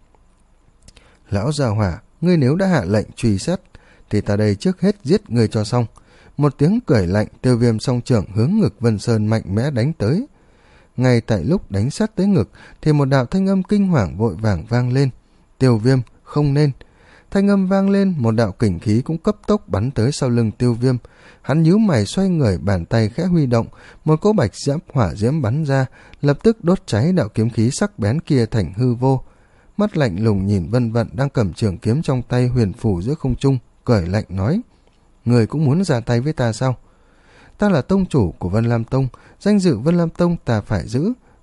Lão già hỏa, ngươi nếu đã hạ lệnh truy xét thì ta đây trước hết giết ngươi cho xong. Một tiếng cười lạnh, Tiêu Viêm song trưởng hướng ngực Vân Sơn mạnh mẽ đánh tới. Ngay tại lúc đánh sát tới ngực thì một đạo thanh âm kinh hoàng vội vàng vang lên. Tiêu Viêm, không nên. Thanh âm vang lên, một đạo kình khí cũng cấp tốc bắn tới sau lưng Tiêu Viêm. Hắn nhíu mày xoay người, bàn tay khẽ huy động, một cỗ bạch diễm hỏa diễm bắn ra, lập tức đốt cháy đạo kiếm khí sắc bén kia thành hư vô. Mắt lạnh lùng nhìn Vân Vận đang cầm trường kiếm trong tay huyền phủ giữa không trung, cười lạnh nói: Người cũng muốn ra tay với ta sao? Ta là tông chủ của Vân Lam Tông, danh dự Vân Lam Tông ta phải giữ,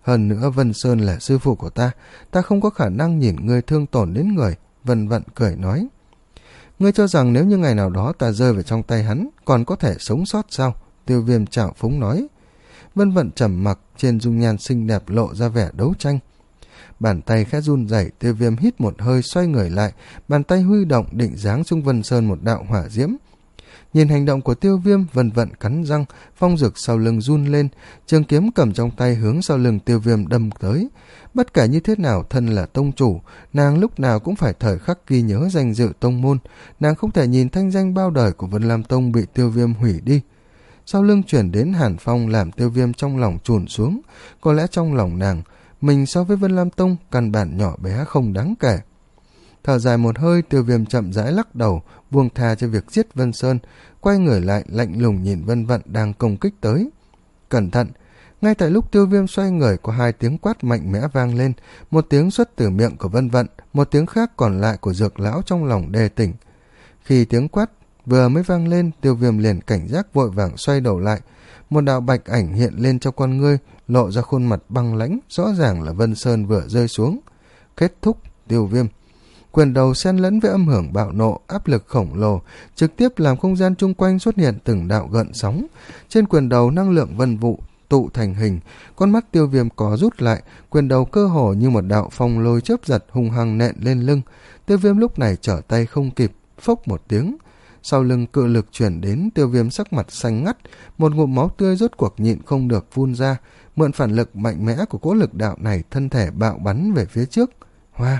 Hơn nữa Vân Sơn là sư phụ của ta, ta không có khả năng nhìn ngươi thương tổn đến người. Vân Vận cười nói. Ngươi cho rằng nếu như ngày nào đó ta rơi vào trong tay hắn, còn có thể sống sót sao? Tiêu Viêm trào phúng nói. Vân Vận trầm mặc, trên dung nhan xinh đẹp lộ ra vẻ đấu tranh. Bàn tay khẽ run rẩy, Tiêu Viêm hít một hơi xoay người lại, bàn tay huy động định giáng xuống Vân Sơn một đạo hỏa diễm. Nhìn hành động của Tiêu Viêm, Vân Vận cắn răng, phong dực sau lưng run lên, trường kiếm cầm trong tay hướng sau lưng Tiêu Viêm đâm tới. Bất kể như thế nào, thân là tông chủ, nàng lúc nào cũng phải thời khắc ghi nhớ danh dự tông môn, nàng không thể nhìn thanh danh bao đời của Vân Lam Tông bị Tiêu Viêm hủy đi. Sau lưng chuyển đến hàn phong làm Tiêu Viêm trong lòng trùn xuống, có lẽ trong lòng nàng, mình so với Vân Lam Tông căn bản nhỏ bé không đáng kể. Thở dài một hơi, Tiêu Viêm chậm rãi lắc đầu, buông tha cho việc giết Vân Sơn, quay người lại lạnh lùng nhìn Vân Vận đang công kích tới. Cẩn thận! Ngay tại lúc Tiêu Viêm xoay người, có hai tiếng quát mạnh mẽ vang lên, một tiếng xuất từ miệng của Vân Vận, một tiếng khác còn lại của Dược Lão trong lòng đề tỉnh. Khi tiếng quát vừa mới vang lên, Tiêu Viêm liền cảnh giác vội vàng xoay đầu lại, một đạo bạch ảnh hiện lên trong con ngươi, lộ ra khuôn mặt băng lãnh, rõ ràng là Vân Sơn vừa rơi xuống. Kết thúc. Tiêu Viêm quyền đầu xen lẫn với âm hưởng bạo nộ, áp lực khổng lồ, trực tiếp làm không gian chung quanh xuất hiện từng đạo gợn sóng. Trên quyền đầu năng lượng vân vụ tụ thành hình, con mắt Tiêu Viêm có rút lại, quyền đầu cơ hồ như một đạo phong lôi chớp giật hung hăng nện lên lưng. Tiêu Viêm lúc này trở tay không kịp, phốc một tiếng. Sau lưng cự lực chuyển đến, Tiêu Viêm sắc mặt xanh ngắt, một ngụm máu tươi rốt cuộc nhịn không được phun ra, mượn phản lực mạnh mẽ của cỗ lực đạo này, thân thể bạo bắn về phía trước. Hoa!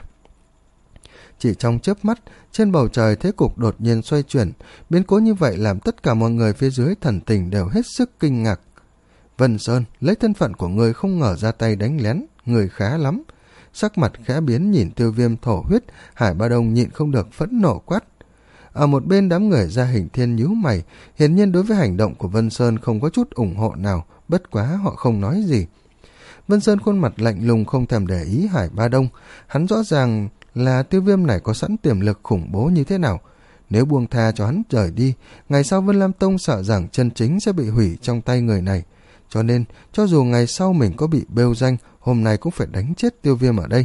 Chỉ trong chớp mắt, trên bầu trời thế cục đột nhiên xoay chuyển, biến cố như vậy làm tất cả mọi người phía dưới thần tình đều hết sức kinh ngạc. Vân Sơn, lấy thân phận của người không ngờ ra tay đánh lén, người khá lắm. Sắc mặt khẽ biến nhìn Tiêu Viêm thổ huyết, Hải Ba Đông nhịn không được phẫn nộ quát. Ở một bên đám người Gia Hình Thiên nhíu mày, hiển nhiên đối với hành động của Vân Sơn không có chút ủng hộ nào, bất quá họ không nói gì. Vân Sơn khuôn mặt lạnh lùng không thèm để ý Hải Ba Đông, hắn rõ ràng là Tiêu Viêm này có sẵn tiềm lực khủng bố như thế nào. Nếu buông tha cho hắn rời đi, ngày sau Vân Lam Tông sợ rằng chân chính sẽ bị hủy trong tay người này. Cho nên, cho dù ngày sau mình có bị bêu danh, hôm nay cũng phải đánh chết Tiêu Viêm ở đây.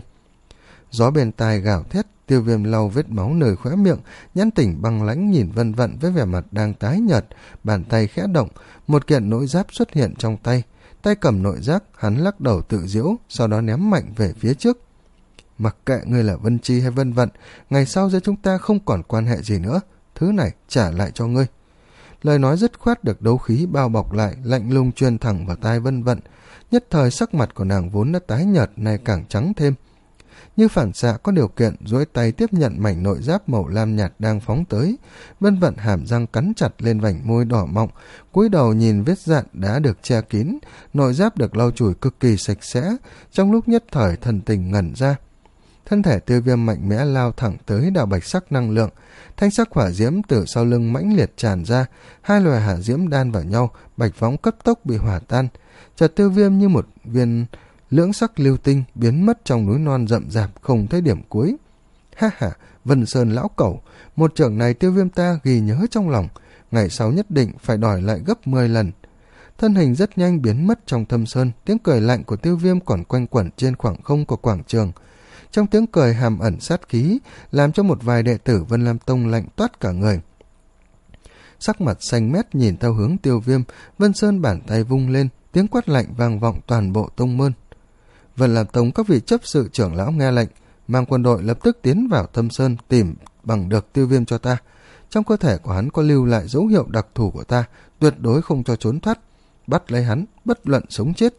Gió bên tai gào thét, Tiêu Viêm lau vết máu nơi khóe miệng, nhãn tỉnh băng lãnh nhìn Vân Vận với vẻ mặt đang tái nhợt, bàn tay khẽ động, một kiện nội giáp xuất hiện trong tay. Tay cầm nội giáp, hắn lắc đầu tự giễu, sau đó ném mạnh về phía trước. Mặc kệ ngươi là Vân Chi hay Vân Vận, ngày sau giữa chúng ta không còn quan hệ gì nữa, thứ này trả lại cho ngươi. Lời nói dứt khoát được đấu khí bao bọc lại, lạnh lùng truyền thẳng vào tai Vân Vận. Nhất thời sắc mặt của nàng vốn đã tái nhợt, này càng trắng thêm. Như phản xạ có điều kiện, duỗi tay tiếp nhận mảnh nội giáp màu lam nhạt đang phóng tới. Vân Vận hàm răng cắn chặt lên vành môi đỏ mọng, cúi đầu nhìn vết dạn đã được che kín, nội giáp được lau chùi cực kỳ sạch sẽ. Trong lúc nhất thời thần tình ngẩn ra, thân thể Tiêu Viêm mạnh mẽ lao thẳng tới đạo bạch sắc năng lượng, thanh sắc hỏa diễm từ sau lưng mãnh liệt tràn ra, hai loài hỏa diễm đan vào nhau, bạch võng cấp tốc bị hỏa tan. Chợt Tiêu Viêm như một viên lưỡng sắc lưu tinh biến mất trong núi non rậm rạp không thấy điểm cuối. Ha ha, Vân Sơn lão cẩu, một trường này Tiêu Viêm ta ghi nhớ trong lòng, ngày sau nhất định phải đòi lại gấp mười lần. Thân hình rất nhanh biến mất trong thâm sơn, tiếng cười lạnh của Tiêu Viêm còn quanh quẩn trên khoảng không của quảng trường. Trong tiếng cười hàm ẩn sát khí, làm cho một vài đệ tử Vân Lam Tông lạnh toát cả người. Sắc mặt xanh mét nhìn theo hướng Tiêu Viêm, Vân Sơn bàn tay vung lên, tiếng quát lạnh vang vọng toàn bộ tông môn. Vân Lam Tông các vị chấp sự trưởng lão nghe lệnh, mang quân đội lập tức tiến vào thâm sơn tìm bằng được Tiêu Viêm cho ta. Trong cơ thể của hắn có lưu lại dấu hiệu đặc thù của ta, tuyệt đối không cho trốn thoát. Bắt lấy hắn, bất luận sống chết.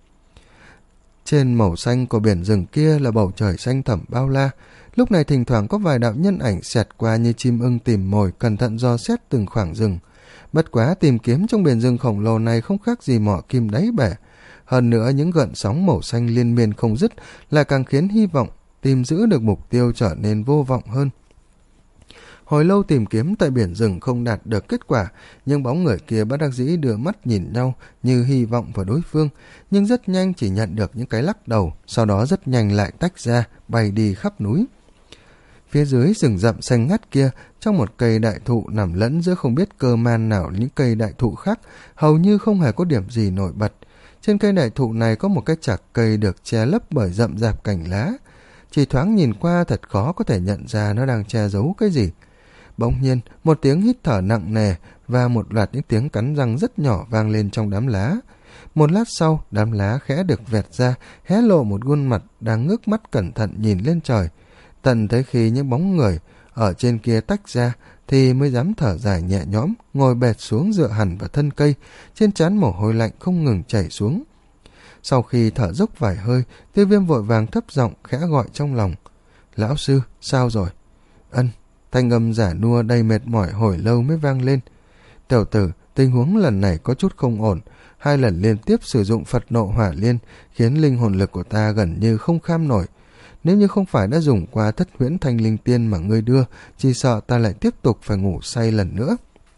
Trên màu xanh của biển rừng kia là bầu trời xanh thẳm bao la. Lúc này thỉnh thoảng có vài đạo nhân ảnh xẹt qua như chim ưng tìm mồi, cẩn thận dò xét từng khoảng rừng. Bất quá tìm kiếm trong biển rừng khổng lồ này không khác gì mỏ kim đáy bể. Hơn nữa những gợn sóng màu xanh liên miên không dứt lại càng khiến hy vọng tìm giữ được mục tiêu trở nên vô vọng hơn. Hồi lâu tìm kiếm tại biển rừng không đạt được kết quả, nhưng bóng người kia bất đắc dĩ đưa mắt nhìn nhau như hy vọng vào đối phương, nhưng rất nhanh chỉ nhận được những cái lắc đầu, sau đó rất nhanh lại tách ra, bay đi khắp núi. Phía dưới rừng rậm xanh ngắt kia, trong một cây đại thụ nằm lẫn giữa không biết cơ man nào những cây đại thụ khác, hầu như không hề có điểm gì nổi bật. Trên cây đại thụ này có một cái chạc cây được che lấp bởi rậm rạp cành lá. Chỉ thoáng nhìn qua thật khó có thể nhận ra nó đang che giấu cái gì. Bỗng nhiên, một tiếng hít thở nặng nề và một loạt những tiếng cắn răng rất nhỏ vang lên trong đám lá. Một lát sau, đám lá khẽ được vẹt ra, hé lộ một khuôn mặt đang ngước mắt cẩn thận nhìn lên trời. Tận tới khi những bóng người ở trên kia tách ra thì mới dám thở dài nhẹ nhõm, ngồi bệt xuống dựa hẳn vào thân cây, trên trán mồ hôi lạnh không ngừng chảy xuống. Sau khi thở dốc vài hơi, Tiêu Viêm vội vàng thấp giọng khẽ gọi trong lòng. Lão sư, sao rồi? Ân, thanh âm giả nua đầy mệt mỏi hồi lâu mới vang lên. Tiểu tử, tình huống lần này có chút không ổn. Hai lần liên tiếp sử dụng Phật nộ hỏa liên khiến linh hồn lực của ta gần như không kham nổi. Nếu như không phải đã dùng qua thất huyễn thanh linh tiên mà ngươi đưa, chỉ sợ ta lại tiếp tục phải ngủ say lần nữa.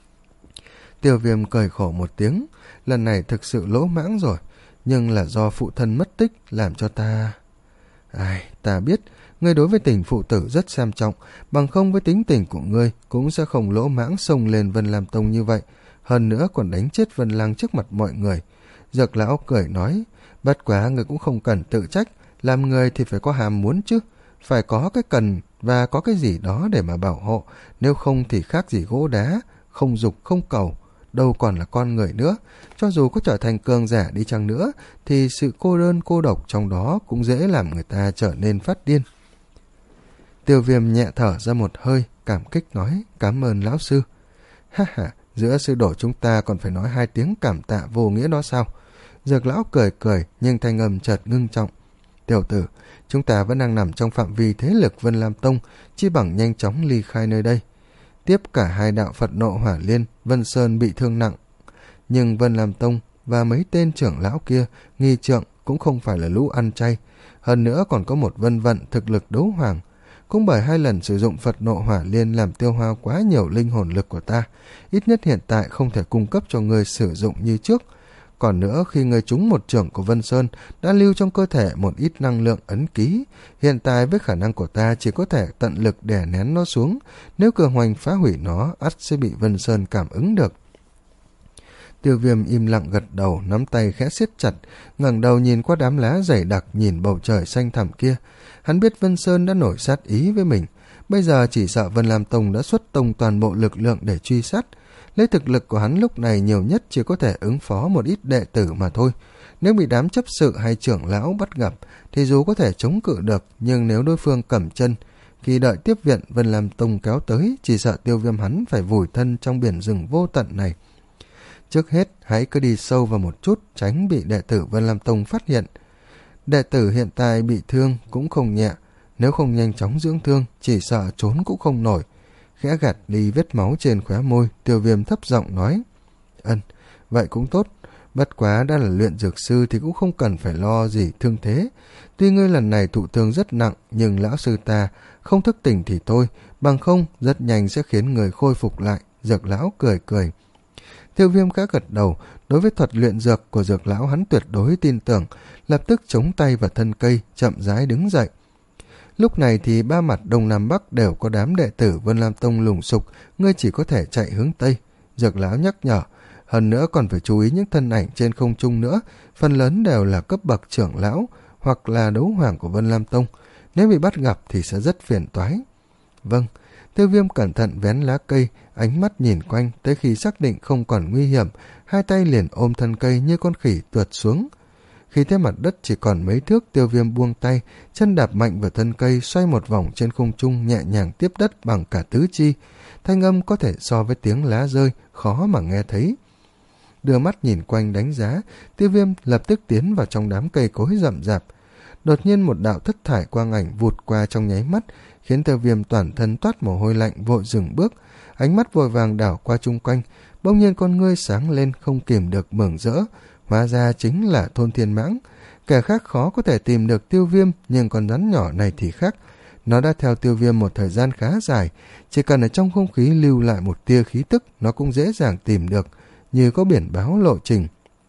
Tiêu Viêm cười khổ một tiếng. Lần này thực sự lỗ mãng rồi, nhưng là do phụ thân mất tích làm cho ta... Ai, ta biết, ngươi đối với tình phụ tử rất xem trọng, bằng không với tính tình của ngươi cũng sẽ không lỗ mãng xông lên Vân Lam Tông như vậy, hơn nữa còn đánh chết Vân Lăng trước mặt mọi người. Dược lão cười nói, bất quá ngươi cũng không cần tự trách, làm người thì phải có hàm muốn chứ, phải có cái cần và có cái gì đó để mà bảo hộ, nếu không thì khác gì gỗ đá, không dục không cầu, đâu còn là con người nữa. Cho dù có trở thành cường giả đi chăng nữa thì sự cô đơn cô độc trong đó cũng dễ làm người ta trở nên phát điên. Tiêu Viêm nhẹ thở ra một hơi, cảm kích nói, cảm ơn lão sư. Ha ha, giữa sư đồ chúng ta còn phải nói hai tiếng cảm tạ vô nghĩa đó sao? Dược lão cười cười nhưng thanh âm chợt ngưng trọng. Tiểu tử, chúng ta vẫn đang nằm trong phạm vi thế lực Vân Lam Tông, chi bằng nhanh chóng ly khai nơi đây. Tiếp cả hai đạo Phật nộ hỏa liên, Vân Sơn bị thương nặng. Nhưng Vân Lam Tông và mấy tên trưởng lão kia, nghi trượng cũng không phải là lũ ăn chay. Hơn nữa còn có một Vân Vận thực lực đấu hoàng. Cũng bởi hai lần sử dụng Phật nộ hỏa liên làm tiêu hao quá nhiều linh hồn lực của ta, ít nhất hiện tại không thể cung cấp cho người sử dụng như trước. Còn nữa, khi người trúng một chưởng của Vân Sơn đã lưu trong cơ thể một ít năng lượng ấn ký, hiện tại với khả năng của ta chỉ có thể tận lực đè nén nó xuống, nếu cường hoành phá hủy nó, ắt sẽ bị Vân Sơn cảm ứng được. Tiêu Viêm im lặng gật đầu, nắm tay khẽ siết chặt, ngẩng đầu nhìn qua đám lá dày đặc, nhìn bầu trời xanh thẳm kia. Hắn biết Vân Sơn đã nổi sát ý với mình, bây giờ chỉ sợ Vân Lam Tông đã xuất tông toàn bộ lực lượng để truy sát. Lấy thực lực của hắn lúc này nhiều nhất chỉ có thể ứng phó một ít đệ tử mà thôi. Nếu bị đám chấp sự hay trưởng lão bắt gặp thì dù có thể chống cự được, nhưng nếu đối phương cầm chân, khi đợi tiếp viện Vân Lam Tông kéo tới, chỉ sợ Tiêu Viêm hắn phải vùi thân trong biển rừng vô tận này. Trước hết, hãy cứ đi sâu vào một chút, tránh bị đệ tử Vân Lam Tông phát hiện. Đệ tử hiện tại bị thương cũng không nhẹ, nếu không nhanh chóng dưỡng thương, chỉ sợ trốn cũng không nổi. Khẽ gạt đi vết máu trên khóe môi, Tiêu Viêm thấp giọng nói, ân, vậy cũng tốt, bất quá đã là luyện dược sư thì cũng không cần phải lo gì thương thế. Tuy ngươi lần này thụ thương rất nặng, nhưng lão sư ta không thức tỉnh thì thôi, bằng không rất nhanh sẽ khiến người khôi phục lại. Dược lão cười cười. Tiêu Viêm khẽ gật đầu, đối với thuật luyện dược của dược lão hắn tuyệt đối tin tưởng, lập tức chống tay vào thân cây, chậm rãi đứng dậy. Lúc này thì ba mặt đông nam bắc đều có đám đệ tử Vân Lam Tông lùng sục, ngươi chỉ có thể chạy hướng tây. Dược lão nhắc nhở, hơn nữa còn phải chú ý những thân ảnh trên không trung nữa, phần lớn đều là cấp bậc trưởng lão hoặc là đấu hoàng của Vân Lam Tông, nếu bị bắt gặp thì sẽ rất phiền toái. Vâng. Tiêu Viêm cẩn thận vén lá cây, ánh mắt nhìn quanh, tới khi xác định không còn nguy hiểm, hai tay liền ôm thân cây như con khỉ tuột xuống. Khi thấy mặt đất chỉ còn mấy thước, Tiêu Viêm buông tay, chân đạp mạnh vào thân cây, xoay một vòng trên không trung, nhẹ nhàng tiếp đất bằng cả tứ chi. Thanh âm có thể so với tiếng lá rơi, khó mà nghe thấy. Đưa mắt nhìn quanh đánh giá, Tiêu Viêm lập tức tiến vào trong đám cây cối rậm rạp. Đột nhiên một đạo thất thải quang ảnh vụt qua trong nháy mắt, khiến Tiêu Viêm toàn thân toát mồ hôi lạnh, vội dừng bước, ánh mắt vội vàng đảo qua chung quanh, bỗng nhiên con ngươi sáng lên, không kìm được mừng rỡ. Hóa ra chính là Thôn Thiên Mãng. Kẻ khác khó có thể tìm được Tiêu Viêm, nhưng con rắn nhỏ này thì khác. Nó đã theo Tiêu Viêm một thời gian khá dài, chỉ cần ở trong không khí lưu lại một tia khí tức, nó cũng dễ dàng tìm được, như có biển báo lộ trình.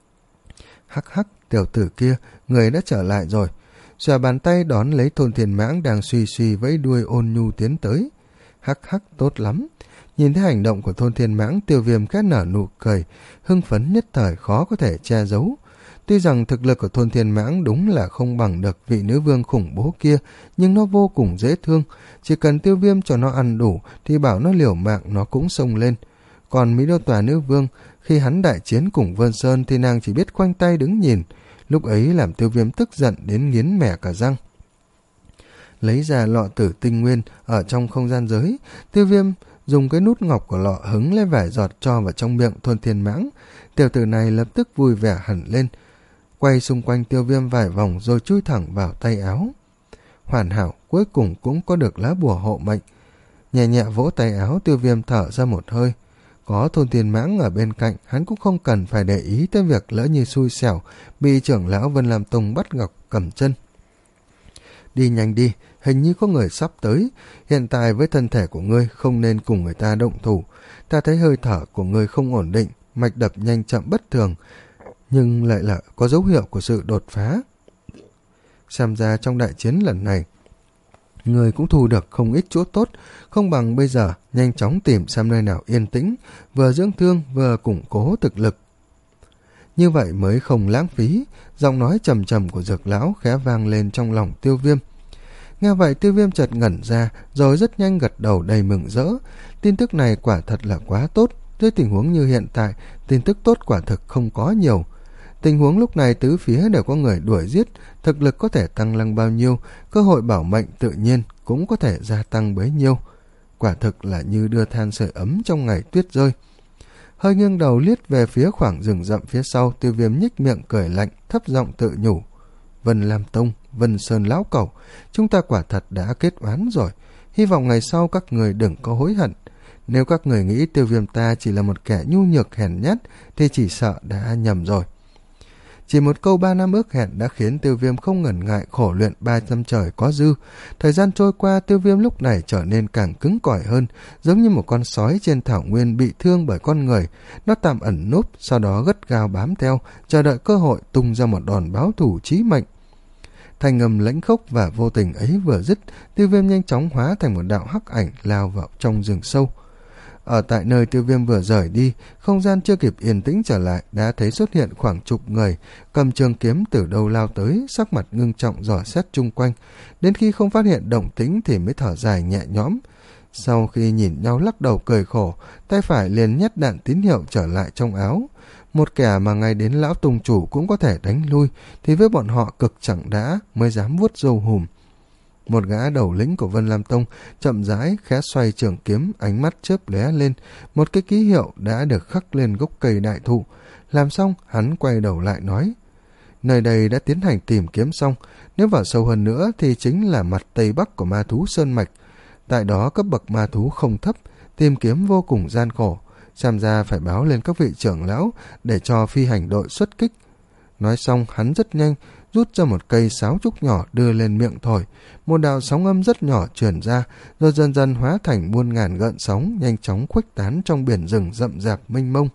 Hắc hắc, tiểu tử kia, người đã trở lại rồi. Xòe bàn tay đón lấy Thôn Thiên Mãng đang suy suy vẫy đuôi ôn nhu tiến tới. Hắc hắc, tốt lắm. Nhìn thấy hành động của Thôn Thiên Mãng, Tiêu Viêm khẽ nở nụ cười, hưng phấn nhất thời khó có thể che giấu. Tuy rằng thực lực của thôn thiên mãng đúng là không bằng được vị nữ vương khủng bố kia, nhưng nó vô cùng dễ thương. Chỉ cần Tiêu Viêm cho nó ăn đủ thì bảo nó liều mạng nó cũng xông lên. Còn Mỹ Đô Tòa nữ vương, khi hắn đại chiến cùng Vân Sơn thì nàng chỉ biết khoanh tay đứng nhìn. Lúc ấy làm Tiêu Viêm tức giận đến nghiến mẻ cả răng. Lấy ra lọ tử tinh nguyên ở trong không gian giới, Tiêu Viêm dùng cái nút ngọc của lọ hứng lấy vài giọt cho vào trong miệng thôn thiên mãng. Tiểu tử này lập tức vui vẻ hẳn lên, quay xung quanh Tiêu Viêm vài vòng rồi chui thẳng vào tay áo. Hoàn hảo, cuối cùng cũng có được lá bùa hộ mệnh. Nhẹ nhẹ vỗ tay áo, Tiêu Viêm thở ra một hơi. Có thôn thiên mãng ở bên cạnh, hắn cũng không cần phải để ý tới việc lỡ như xui xẻo bị trưởng lão Vân Lam Tông bắt gặp cầm chân. Đi nhanh đi, hình như có người sắp tới. Hiện tại với thân thể của ngươi không nên cùng người ta động thủ. Ta thấy hơi thở của ngươi không ổn định, mạch đập nhanh chậm bất thường, nhưng lại là có dấu hiệu của sự đột phá. Xem ra trong đại chiến lần này, người cũng thu được không ít chỗ tốt, không bằng bây giờ nhanh chóng tìm xem nơi nào yên tĩnh, vừa dưỡng thương vừa củng cố thực lực. Như vậy mới không lãng phí. Giọng nói trầm trầm của Dược lão khẽ vang lên trong lòng Tiêu Viêm. Nghe vậy Tiêu Viêm chợt ngẩn ra, rồi rất nhanh gật đầu đầy mừng rỡ. Tin tức này quả thật là quá tốt. Dưới tình huống như hiện tại, tin tức tốt quả thực không có nhiều. Tình huống lúc này tứ phía đều có người đuổi giết, thực lực có thể tăng lên bao nhiêu, cơ hội bảo mệnh tự nhiên cũng có thể gia tăng bấy nhiêu. Quả thực là như đưa than sưởi ấm trong ngày tuyết rơi. Hơi nghiêng đầu liếc về phía khoảng rừng rậm phía sau, Tiêu Viêm nhếch miệng cười lạnh, thấp giọng tự nhủ. Vân Lam Tông, Vân Sơn lão cẩu, chúng ta quả thật đã kết oán rồi. Hy vọng ngày sau các người đừng có hối hận. Nếu các người nghĩ Tiêu Viêm ta chỉ là một kẻ nhu nhược hèn nhát thì chỉ sợ đã nhầm rồi. Chỉ một câu ba năm ước hẹn đã khiến Tiêu Viêm không ngần ngại khổ luyện ba năm trời có dư. Thời gian trôi qua, Tiêu Viêm lúc này trở nên càng cứng cỏi hơn, giống như một con sói trên thảo nguyên bị thương bởi con người. Nó tạm ẩn núp, sau đó gắt gao bám theo, chờ đợi cơ hội tung ra một đòn báo thù chí mệnh. Thanh âm lãnh khốc và vô tình ấy vừa dứt, Tiêu Viêm nhanh chóng hóa thành một đạo hắc ảnh lao vào trong rừng sâu. Ở tại nơi Tiêu Viêm vừa rời đi, không gian chưa kịp yên tĩnh trở lại, đã thấy xuất hiện khoảng chục người, cầm trường kiếm từ đâu lao tới, sắc mặt ngưng trọng dò xét chung quanh. Đến khi không phát hiện động tĩnh thì mới thở dài nhẹ nhõm. Sau khi nhìn nhau lắc đầu cười khổ, tay phải liền nhét đạn tín hiệu trở lại trong áo. Một kẻ mà ngay đến lão tông chủ cũng có thể đánh lui, thì với bọn họ cực chẳng đã mới dám vuốt râu hùm. Một gã đầu lĩnh của Vân Lam Tông chậm rãi khẽ xoay trường kiếm, ánh mắt chớp lóe lên, một cái ký hiệu đã được khắc lên gốc cây đại thụ. Làm xong, hắn quay đầu lại nói: nơi đây đã tiến hành tìm kiếm xong, nếu vào sâu hơn nữa thì chính là mặt tây bắc của ma thú Sơn Mạch. Tại đó cấp bậc ma thú không thấp, tìm kiếm vô cùng gian khổ, xem ra phải báo lên các vị trưởng lão để cho phi hành đội xuất kích. Nói xong, hắn rất nhanh rút ra một cây sáo trúc nhỏ đưa lên miệng thổi, một đạo sóng âm rất nhỏ truyền ra, rồi dần dần hóa thành muôn ngàn gợn sóng nhanh chóng khuếch tán trong biển rừng rậm rạp mênh mông.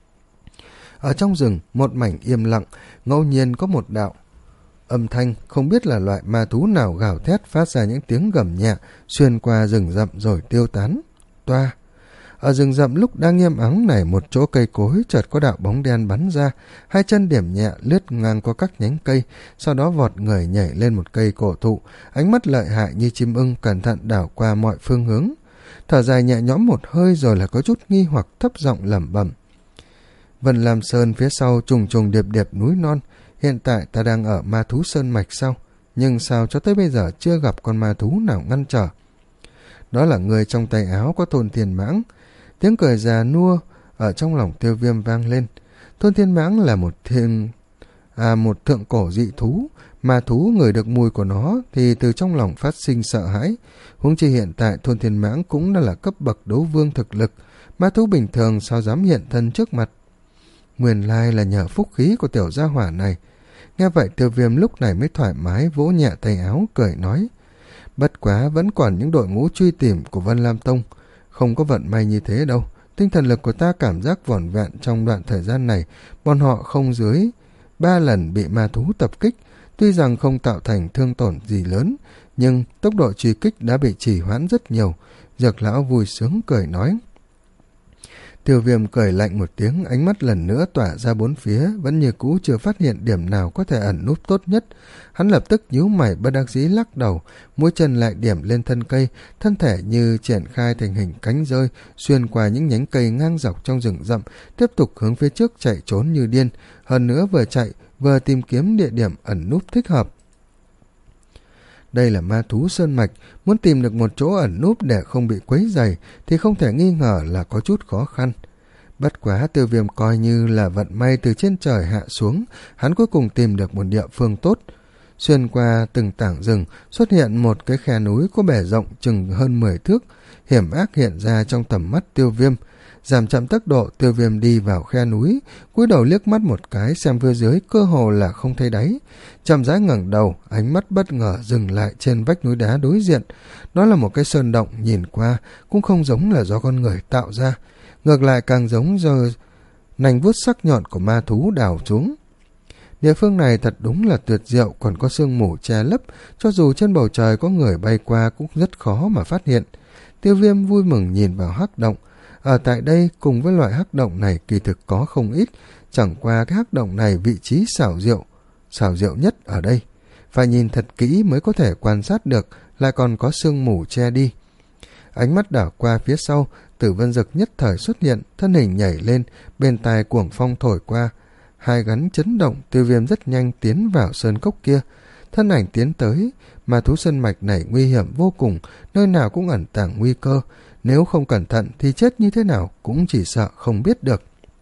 Ở trong rừng, một mảnh im lặng, ngẫu nhiên có một đạo âm thanh không biết là loại ma thú nào gào thét, phát ra những tiếng gầm nhẹ xuyên qua rừng rậm rồi tiêu tán. Toa. Ở rừng rậm lúc đang nghiêm ắng này, một chỗ cây cối chợt có đạo bóng đen bắn ra, hai chân điểm nhẹ lướt ngang qua các nhánh cây, sau đó vọt người nhảy lên một cây cổ thụ, ánh mắt lợi hại như chim ưng cẩn thận đảo qua mọi phương hướng. Thở dài nhẹ nhõm một hơi rồi là có chút nghi hoặc thấp giọng lẩm bẩm: Vân Lam Sơn phía sau trùng trùng điệp điệp núi non, hiện tại ta đang ở ma thú Sơn Mạch sao? Nhưng sao cho tới bây giờ chưa gặp con ma thú nào ngăn trở? Đó là người trong tay áo có thôn thiên mãng. Tiếng cười già nua ở trong lòng Tiêu Viêm vang lên. Thôn thiên mãng là một thiên à một thượng cổ dị thú, ma thú người được mùi của nó thì từ trong lòng phát sinh sợ hãi. Huống chi hiện tại thôn thiên mãng cũng đã là cấp bậc đấu vương thực lực, ma thú bình thường sao dám hiện thân trước mặt. Nguyên lai là nhờ phúc khí của tiểu gia hỏa này. Nghe vậy Tiêu Viêm lúc này mới thoải mái vỗ nhẹ tay áo cười nói: bất quá vẫn còn những đội ngũ truy tìm của Vân Lam Tông, không có vận may như thế đâu. Tinh thần lực của ta cảm giác vỏn vẹn trong đoạn thời gian này, bọn họ không dưới ba lần bị ma thú tập kích, tuy rằng không tạo thành thương tổn gì lớn, nhưng tốc độ truy kích đã bị trì hoãn rất nhiều. Dược lão vui sướng cười nói: Tiêu Viêm cười lạnh một tiếng, ánh mắt lần nữa tỏa ra bốn phía, vẫn như cũ chưa phát hiện điểm nào có thể ẩn núp tốt nhất. Hắn lập tức nhíu mày bất đắc dĩ lắc đầu, mũi chân lại điểm lên thân cây, thân thể như triển khai thành hình cánh rơi, xuyên qua những nhánh cây ngang dọc trong rừng rậm, tiếp tục hướng phía trước chạy trốn như điên, hơn nữa vừa chạy vừa tìm kiếm địa điểm ẩn núp thích hợp. Đây là ma thú sơn mạch, muốn tìm được một chỗ ẩn núp để không bị quấy rầy thì không thể nghi ngờ là có chút khó khăn. Bất quá Tiêu Viêm coi như là vận may từ trên trời hạ xuống, hắn cuối cùng tìm được một địa phương tốt. Xuyên qua từng tảng rừng, xuất hiện một cái khe núi có bề rộng chừng hơn mười thước, hiểm ác hiện ra trong tầm mắt Tiêu Viêm. Giảm chậm tốc độ, Tiêu Viêm đi vào khe núi, cúi đầu liếc mắt một cái xem phía dưới cơ hồ là không thấy đáy. Chậm rãi ngẩng đầu, ánh mắt bất ngờ dừng lại trên vách núi đá đối diện. Đó là một cái sơn động, nhìn qua cũng không giống là do con người tạo ra, ngược lại càng giống do nành vuốt sắc nhọn của ma thú đào xuống. Địa phương này thật đúng là tuyệt diệu, còn có sương mù che lấp, cho dù trên bầu trời có người bay qua cũng rất khó mà phát hiện. Tiêu Viêm vui mừng nhìn vào hắc động. Ở tại đây cùng với loại hắc động này kỳ thực có không ít, chẳng qua cái hắc động này vị trí xảo diệu, xảo diệu nhất ở đây. Phải nhìn thật kỹ mới có thể quan sát được, lại còn có sương mù che đi. Ánh mắt đảo qua phía sau, Tử Vân Dực nhất thời xuất hiện, thân hình nhảy lên, bên tai cuồng phong thổi qua. Hai gắn chấn động, Tiêu Viêm rất nhanh tiến vào sơn cốc kia. Thân ảnh tiến tới, mà thú sơn mạch này nguy hiểm vô cùng, nơi nào cũng ẩn tàng nguy cơ. Nếu không cẩn thận thì chết như thế nào cũng chỉ sợ không biết được.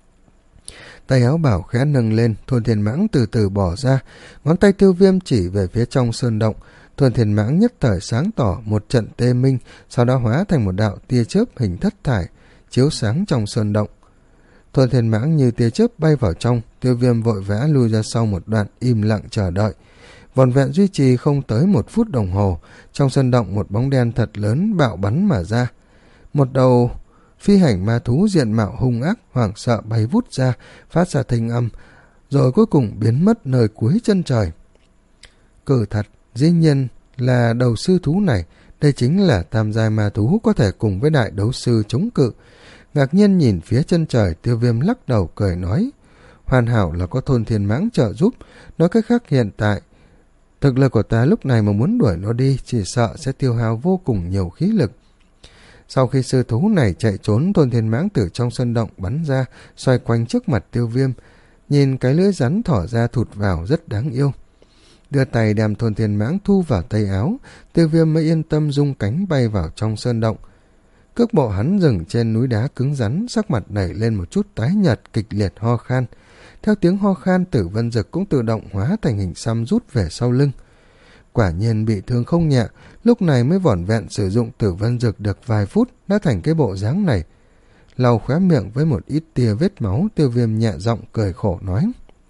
Tay áo bảo khẽ nâng lên, Thuần Thiên Mãng từ từ bỏ ra, ngón tay Tiêu Viêm chỉ về phía trong sơn động. Thuần Thiên Mãng nhất thời sáng tỏ một trận tê minh, sau đó hóa thành một đạo tia chớp hình thất thải, chiếu sáng trong sơn động. Thuần Thiên Mãng như tia chớp bay vào trong, Tiêu Viêm vội vã lui ra sau một đoạn im lặng chờ đợi. Vòn vẹn duy trì không tới một phút đồng hồ, trong sơn động một bóng đen thật lớn bạo bắn mà ra. Một đầu phi hành ma thú diện mạo hung ác hoảng sợ bay vút ra, phát ra thanh âm, rồi cuối cùng biến mất nơi cuối chân trời. Cử thật, dĩ nhiên là đầu sư thú này, đây chính là tam giai ma thú có thể cùng với đại đấu sư chống cự. Ngạc nhiên nhìn phía chân trời, Tiêu Viêm lắc đầu cười nói, hoàn hảo là có Thôn Thiên Mãng trợ giúp, nói cách khác hiện tại thực lực của ta lúc này mà muốn đuổi nó đi chỉ sợ sẽ tiêu hao vô cùng nhiều khí lực. Sau khi sư thú này chạy trốn, Thôn Thiên Mãng từ trong sân động bắn ra, xoay quanh trước mặt Tiêu Viêm, nhìn cái lưỡi rắn thỏ ra thụt vào rất đáng yêu. Đưa tay đem Thôn Thiên Mãng thu vào tay áo, Tiêu Viêm mới yên tâm rung cánh bay vào trong sơn động. Cước bộ hắn dừng trên núi đá cứng rắn, sắc mặt nảy lên một chút tái nhợt, kịch liệt ho khan. Theo tiếng ho khan, Tử Vân Dực cũng tự động hóa thành hình xăm rút về sau lưng. Quả nhiên bị thương không nhẹ, lúc này mới vỏn vẹn sử dụng Tử Vân Dực được vài phút đã thành cái bộ dáng này. Lau khóe miệng với một ít tia vết máu, Tiêu Viêm nhẹ giọng cười khổ nói,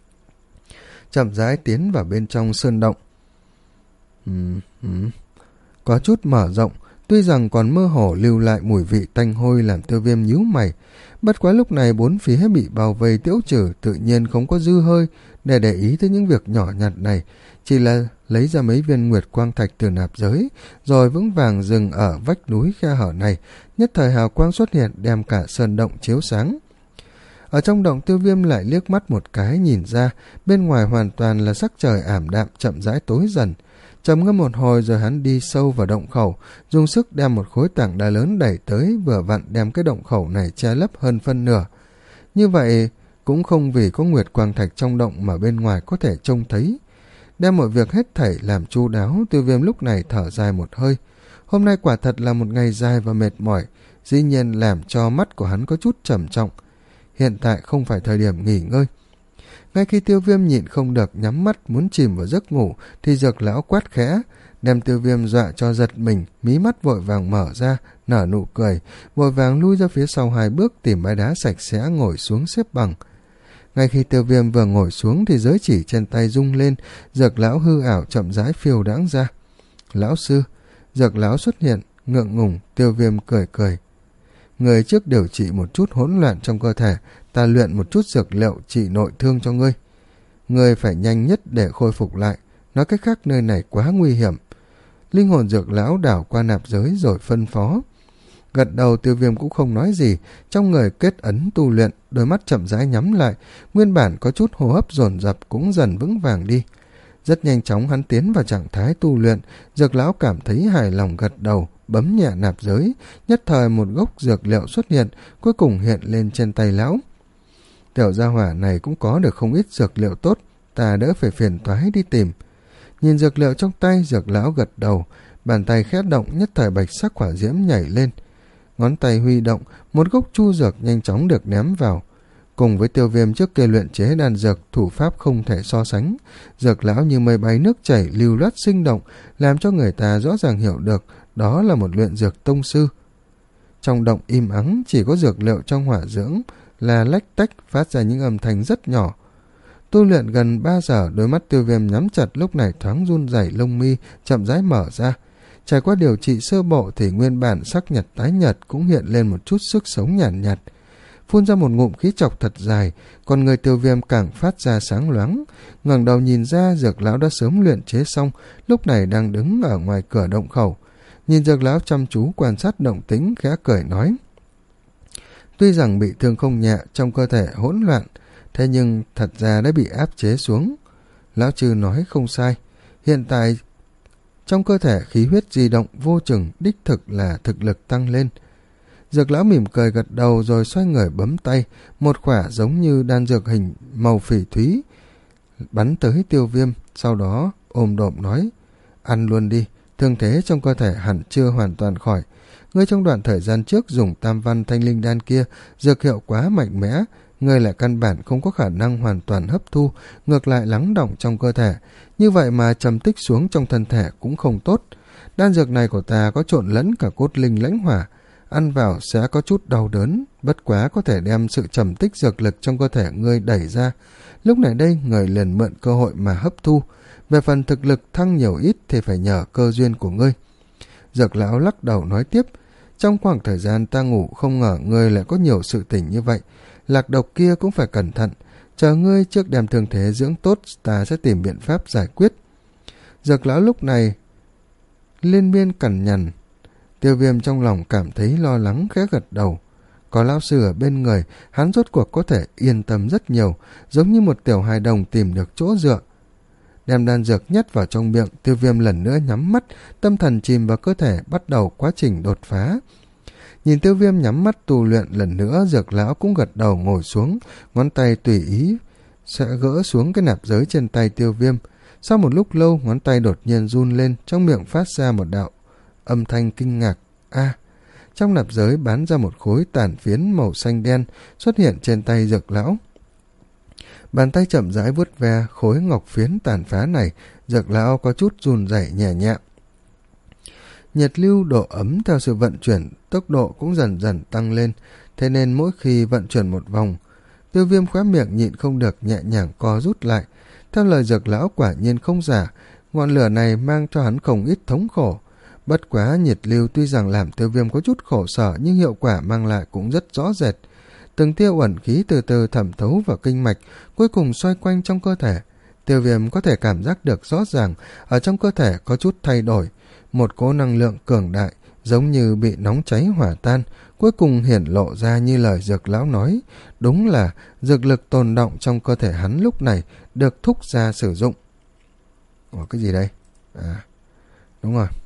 chậm rãi tiến vào bên trong sơn động. Uhm, uhm. Có chút mở rộng, tuy rằng còn mơ hồ lưu lại mùi vị tanh hôi làm Tiêu Viêm nhíu mày. Bất quá lúc này bốn phía bị bao vây tiễu trừ, tự nhiên không có dư hơi để để ý tới những việc nhỏ nhặt này, chỉ là lấy ra mấy viên nguyệt quang thạch từ nạp giới, rồi vững vàng dừng ở vách núi khe hở này. Nhất thời hào quang xuất hiện đem cả sơn động chiếu sáng. Ở trong động, Tiêu Viêm lại liếc mắt một cái nhìn ra, bên ngoài hoàn toàn là sắc trời ảm đạm chậm rãi tối dần. Trầm ngâm một hồi rồi hắn đi sâu vào động khẩu, dùng sức đem một khối tảng đá lớn đẩy tới, vừa vặn đem cái động khẩu này che lấp hơn phân nửa. Như vậy cũng không vì có nguyệt quang thạch trong động mà bên ngoài có thể trông thấy. Đem mọi việc hết thảy làm chu đáo, Tiêu Viêm lúc này thở dài một hơi. Hôm nay quả thật là một ngày dài và mệt mỏi, dĩ nhiên làm cho mắt của hắn có chút trầm trọng. Hiện tại không phải thời điểm nghỉ ngơi. Ngay khi Tiêu Viêm nhịn không được nhắm mắt muốn chìm vào giấc ngủ thì Dược lão quát khẽ, đem Tiêu Viêm dọa cho giật mình, mí mắt vội vàng mở ra, nở nụ cười, vội vàng lui ra phía sau hai bước tìm bãi đá sạch sẽ ngồi xuống xếp bằng. Ngay khi Tiêu Viêm vừa ngồi xuống thì giới chỉ trên tay rung lên, Dược lão hư ảo chậm rãi phiêu đãng ra. Lão sư, Dược lão xuất hiện, ngượng ngùng. Tiêu Viêm cười cười, người trước điều trị một chút hỗn loạn trong cơ thể, ta luyện một chút dược liệu trị nội thương cho ngươi. Ngươi phải nhanh nhất để khôi phục lại, nói cách khác nơi này quá nguy hiểm. Linh hồn Dược lão đảo qua nạp giới rồi phân phó. Gật đầu, Tiêu Viêm cũng không nói gì, trong người kết ấn tu luyện, đôi mắt chậm rãi nhắm lại, nguyên bản có chút hô hấp dồn dập cũng dần vững vàng đi. Rất nhanh chóng hắn tiến vào trạng thái tu luyện, Dược lão cảm thấy hài lòng gật đầu, bấm nhẹ nạp giới, nhất thời một gốc dược liệu xuất hiện, cuối cùng hiện lên trên tay lão. Tiểu gia hỏa này cũng có được không ít dược liệu tốt, ta đỡ phải phiền toái đi tìm. Nhìn dược liệu trong tay, Dược lão gật đầu, bàn tay khẽ động, nhất thời bạch sắc hỏa diễm nhảy lên. Ngón tay huy động, một gốc chu dược nhanh chóng được ném vào. Cùng với Tiêu Viêm trước kia luyện chế đan dược, thủ pháp không thể so sánh. Dược lão như mây bay nước chảy, lưu loát sinh động, làm cho người ta rõ ràng hiểu được đó là một luyện dược tông sư. Trong động im ắng, chỉ có dược liệu trong hỏa dưỡng là lách tách phát ra những âm thanh rất nhỏ. Tu luyện gần ba giờ, đôi mắt Tiêu Viêm nhắm chặt lúc này thoáng run rẩy, lông mi chậm rãi mở ra. Trải qua điều trị sơ bộ thì nguyên bản sắc nhật tái nhật cũng hiện lên một chút sức sống nhàn nhạt, nhạt. Phun ra một ngụm khí trọc thật dài, còn người Tiêu Viêm càng phát ra sáng loáng. Ngẩng đầu nhìn ra, Dược lão đã sớm luyện chế xong, lúc này đang đứng ở ngoài cửa động khẩu. Nhìn Dược lão chăm chú quan sát động tĩnh, khẽ cười nói: tuy rằng bị thương không nhẹ, trong cơ thể hỗn loạn, thế nhưng thật ra đã bị áp chế xuống. Lão Trư nói không sai, hiện tại trong cơ thể khí huyết di động vô chừng, đích thực là thực lực tăng lên. Dược lão mỉm cười gật đầu rồi xoay người bấm tay, một quả giống như đan dược hình màu phỉ thúy bắn tới Tiêu Viêm, sau đó ôm đồm nói: ăn luôn đi, thương thế trong cơ thể hẳn chưa hoàn toàn khỏi. Ngươi trong đoạn thời gian trước dùng tam văn thanh linh đan kia, dược hiệu quá mạnh mẽ, ngươi lại căn bản không có khả năng hoàn toàn hấp thu, ngược lại lắng đọng trong cơ thể, như vậy mà trầm tích xuống trong thân thể cũng không tốt. Đan dược này của ta có trộn lẫn cả cốt linh lãnh hỏa, ăn vào sẽ có chút đau đớn, bất quá có thể đem sự trầm tích dược lực trong cơ thể ngươi đẩy ra. Lúc này đây, người liền mượn cơ hội mà hấp thu. Về phần thực lực thăng nhiều ít thì phải nhờ cơ duyên của ngươi. Dược lão lắc đầu nói tiếp: trong khoảng thời gian ta ngủ, không ngờ ngươi lại có nhiều sự tình như vậy. Lạc độc kia cũng phải cẩn thận, chờ ngươi trước đem thương thế dưỡng tốt, ta sẽ tìm biện pháp giải quyết. Dược lão lúc này liên miên cằn nhằn. Tiêu Viêm trong lòng cảm thấy lo lắng, khẽ gật đầu. Có lão sư ở bên người, hắn rốt cuộc có thể yên tâm rất nhiều, giống như một tiểu hài đồng tìm được chỗ dựa. Đem đan dược nhét vào trong miệng, Tiêu Viêm lần nữa nhắm mắt, tâm thần chìm vào cơ thể, bắt đầu quá trình đột phá. Nhìn Tiêu Viêm nhắm mắt tu luyện lần nữa, Dược lão cũng gật đầu ngồi xuống, ngón tay tùy ý sẽ gỡ xuống cái nạp giới trên tay Tiêu Viêm. Sau một lúc lâu, ngón tay đột nhiên run lên, trong miệng phát ra một đạo âm thanh kinh ngạc: a à, trong nạp giới bán ra một khối tàn phiến màu xanh đen xuất hiện trên tay Dược lão. Bàn tay chậm rãi vuốt ve khối ngọc phiến tàn phá này, Dược lão có chút run rẩy nhẹ nhẹ. Nhiệt lưu độ ấm theo sự vận chuyển, tốc độ cũng dần dần tăng lên, thế nên mỗi khi vận chuyển một vòng, Tiêu Viêm khóe miệng nhịn không được nhẹ nhàng co rút lại. Theo lời Dược lão quả nhiên không giả, ngọn lửa này mang cho hắn không ít thống khổ. Bất quá nhiệt lưu tuy rằng làm Tiêu Viêm có chút khổ sở, nhưng hiệu quả mang lại cũng rất rõ rệt. Từng tia uẩn khí từ từ thẩm thấu vào kinh mạch, cuối cùng xoay quanh trong cơ thể. Tiêu Viêm có thể cảm giác được rõ ràng, ở trong cơ thể có chút thay đổi, một cỗ năng lượng cường đại, giống như bị nóng cháy hỏa tan, cuối cùng hiển lộ ra như lời Dược lão nói. Đúng là dược lực tồn đọng trong cơ thể hắn lúc này được thúc ra sử dụng. Ủa, cái gì đây? À, đúng rồi.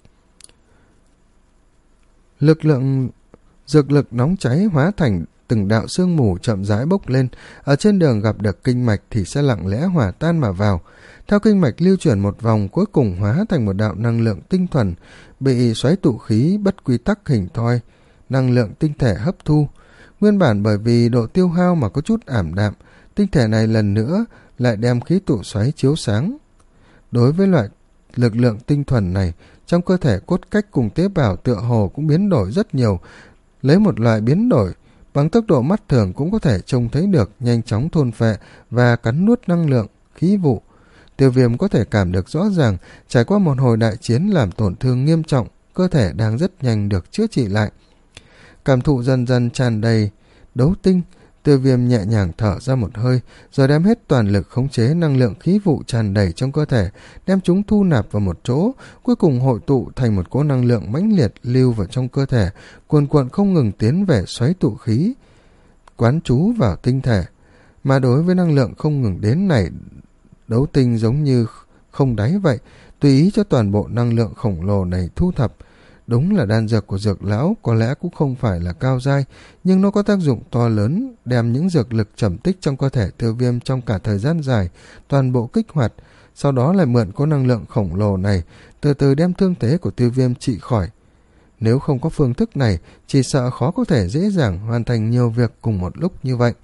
Lực lượng dược lực nóng cháy hóa thành từng đạo sương mù chậm rãi bốc lên, ở trên đường gặp được kinh mạch thì sẽ lặng lẽ hòa tan mà vào. Theo kinh mạch lưu chuyển một vòng, cuối cùng hóa thành một đạo năng lượng tinh thuần, bị xoáy tụ khí bất quy tắc hình thoi, năng lượng tinh thể hấp thu. Nguyên bản bởi vì độ tiêu hao mà có chút ảm đạm, tinh thể này lần nữa lại đem khí tụ xoáy chiếu sáng. Đối với loại lực lượng tinh thuần này, trong cơ thể cốt cách cùng tế bào tựa hồ cũng biến đổi rất nhiều, lấy một loại biến đổi bằng tốc độ mắt thường cũng có thể trông thấy được, nhanh chóng thôn phệ và cắn nuốt năng lượng, khí vụ. Tiêu Viêm có thể cảm được rõ ràng, trải qua một hồi đại chiến làm tổn thương nghiêm trọng, cơ thể đang rất nhanh được chữa trị lại. Cảm thụ dần dần tràn đầy đấu tinh, Tiêu Viêm nhẹ nhàng thở ra một hơi, rồi đem hết toàn lực khống chế năng lượng khí vụ tràn đầy trong cơ thể, đem chúng thu nạp vào một chỗ, cuối cùng hội tụ thành một cỗ năng lượng mãnh liệt lưu vào trong cơ thể, cuồn cuộn không ngừng tiến về xoáy tụ khí, quán trú vào tinh thể. Mà đối với năng lượng không ngừng đến này, đấu tinh giống như không đáy vậy, tùy ý cho toàn bộ năng lượng khổng lồ này thu thập. Đúng là đan dược của dược lão có lẽ cũng không phải là cao giai, nhưng nó có tác dụng to lớn, đem những dược lực trầm tích trong cơ thể Tiêu Viêm trong cả thời gian dài toàn bộ kích hoạt, sau đó lại mượn có năng lượng khổng lồ này từ từ đem thương thế của Tiêu Viêm trị khỏi. Nếu không có phương thức này, chỉ sợ khó có thể dễ dàng hoàn thành nhiều việc cùng một lúc như vậy.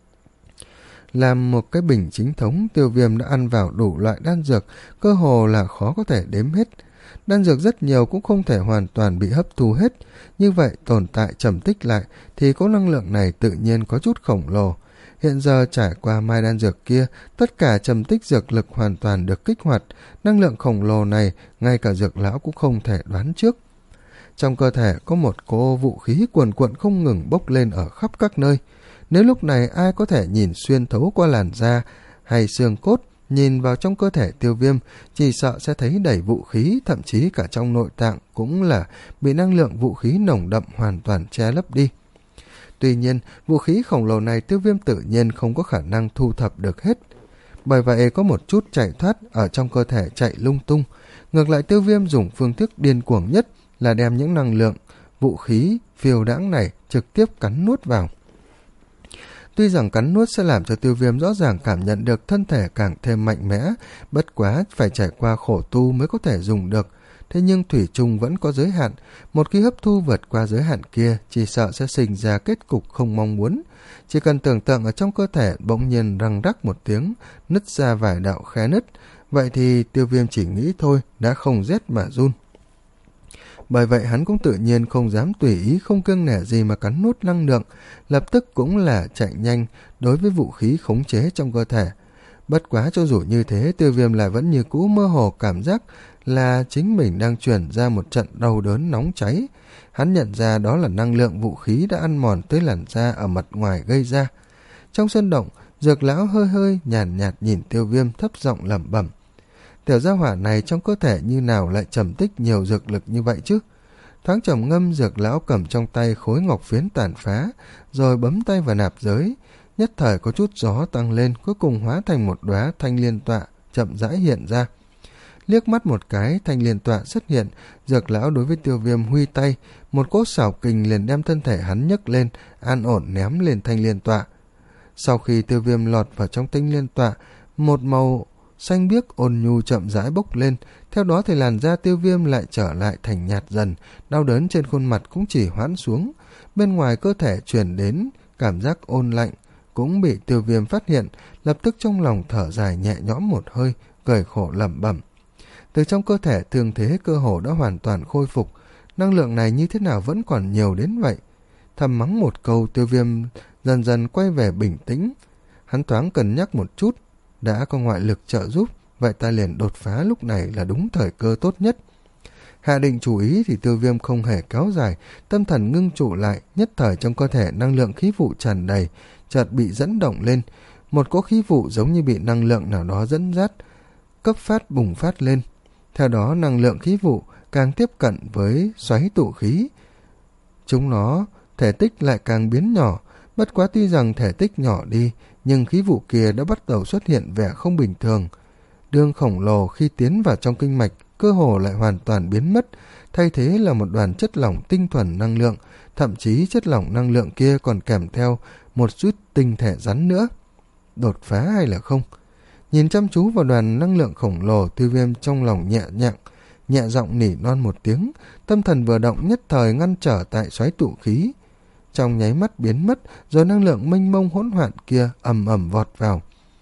Làm một cái bình chính thống, Tiêu Viêm đã ăn vào đủ loại đan dược, cơ hồ là khó có thể đếm hết. Đan dược rất nhiều cũng không thể hoàn toàn bị hấp thu hết, như vậy tồn tại trầm tích lại thì có năng lượng này tự nhiên có chút khổng lồ. Hiện giờ trải qua mai đan dược kia, tất cả trầm tích dược lực hoàn toàn được kích hoạt, năng lượng khổng lồ này ngay cả dược lão cũng không thể đoán trước. Trong cơ thể có một cỗ vũ khí cuồn cuộn không ngừng bốc lên ở khắp các nơi. Nếu lúc này ai có thể nhìn xuyên thấu qua làn da hay xương cốt, nhìn vào trong cơ thể Tiêu Viêm, chỉ sợ sẽ thấy đầy vũ khí, thậm chí cả trong nội tạng cũng là bị năng lượng vũ khí nồng đậm hoàn toàn che lấp đi. Tuy nhiên, vũ khí khổng lồ này Tiêu Viêm tự nhiên không có khả năng thu thập được hết. Bởi vậy có một chút chạy thoát ở trong cơ thể chạy lung tung. Ngược lại Tiêu Viêm dùng phương thức điên cuồng nhất là đem những năng lượng vũ khí phiêu đãng này trực tiếp cắn nuốt vào. Tuy rằng cắn nuốt sẽ làm cho Tiêu Viêm rõ ràng cảm nhận được thân thể càng thêm mạnh mẽ, bất quá phải trải qua khổ tu mới có thể dùng được. Thế nhưng thủy chung vẫn có giới hạn, một khi hấp thu vượt qua giới hạn kia, chỉ sợ sẽ sinh ra kết cục không mong muốn. Chỉ cần tưởng tượng ở trong cơ thể bỗng nhiên răng rắc một tiếng, nứt ra vài đạo khe nứt, vậy thì Tiêu Viêm chỉ nghĩ thôi, đã không rét mà run. Bởi vậy hắn cũng tự nhiên không dám tùy ý không kiêng nể gì mà cắn nuốt năng lượng, lập tức cũng là chạy nhanh đối với vũ khí khống chế trong cơ thể. Bất quá cho dù như thế, Tiêu Viêm lại vẫn như cũ mơ hồ cảm giác là chính mình đang chuyển ra một trận đau đớn nóng cháy. Hắn nhận ra đó là năng lượng vũ khí đã ăn mòn tới làn da ở mặt ngoài gây ra. Trong sân động, Dược lão hơi hơi nhàn nhạt, nhạt nhìn Tiêu Viêm, thấp giọng lẩm bẩm: tiểu gia hỏa này trong cơ thể như nào lại trầm tích nhiều dược lực như vậy chứ? Thoáng trầm ngâm, Dược lão cầm trong tay khối ngọc phiến tàn phá, rồi bấm tay vào nạp giới. Nhất thời có chút gió tăng lên, cuối cùng hóa thành một đóa thanh liên tọa chậm rãi hiện ra. Liếc mắt một cái, thanh liên tọa xuất hiện, Dược lão đối với Tiêu Viêm huy tay, một cỗ xảo kình liền đem thân thể hắn nhấc lên, an ổn ném lên thanh liên tọa. Sau khi Tiêu Viêm lọt vào trong thanh liên tọa, một màu xanh biếc ôn nhu chậm rãi bốc lên, theo đó thì làn da Tiêu Viêm lại trở lại thành nhạt dần, đau đớn trên khuôn mặt cũng chỉ hoãn xuống. Bên ngoài cơ thể truyền đến cảm giác ôn lạnh cũng bị Tiêu Viêm phát hiện, lập tức trong lòng thở dài nhẹ nhõm một hơi, cười khổ lẩm bẩm. Từ trong cơ thể thương thế cơ hồ đã hoàn toàn khôi phục, năng lượng này như thế nào vẫn còn nhiều đến vậy? Thầm mắng một câu, Tiêu Viêm dần dần quay về bình tĩnh. Hắn thoáng cân nhắc một chút, đã có ngoại lực trợ giúp, vậy ta liền đột phá lúc này là đúng thời cơ tốt nhất. Hạ định chủ ý thì Tiêu Viêm không hề kéo dài, tâm thần ngưng trụ lại, nhất thời trong cơ thể năng lượng khí vụ tràn đầy, chợt bị dẫn động lên. Một cỗ khí vụ giống như bị năng lượng nào đó dẫn dắt, cấp phát bùng phát lên. Theo đó năng lượng khí vụ càng tiếp cận với xoáy tụ khí. Chúng nó thể tích lại càng biến nhỏ, bất quá tuy rằng thể tích nhỏ đi, nhưng khí vụ kia đã bắt đầu xuất hiện vẻ không bình thường. Đường khổng lồ khi tiến vào trong kinh mạch, cơ hồ lại hoàn toàn biến mất, thay thế là một đoàn chất lỏng tinh thuần năng lượng, thậm chí chất lỏng năng lượng kia còn kèm theo một chút tinh thể rắn nữa. Đột phá hay là không? Nhìn chăm chú vào đoàn năng lượng khổng lồ, Tiêu Viêm trong lòng nhẹ nhàng, nhẹ giọng nỉ non một tiếng, tâm thần vừa động nhất thời ngăn trở tại xoáy tụ khí. Trong nháy mắt biến mất, rồi năng lượng mênh mông hỗn loạn kia ầm ầm vọt vào.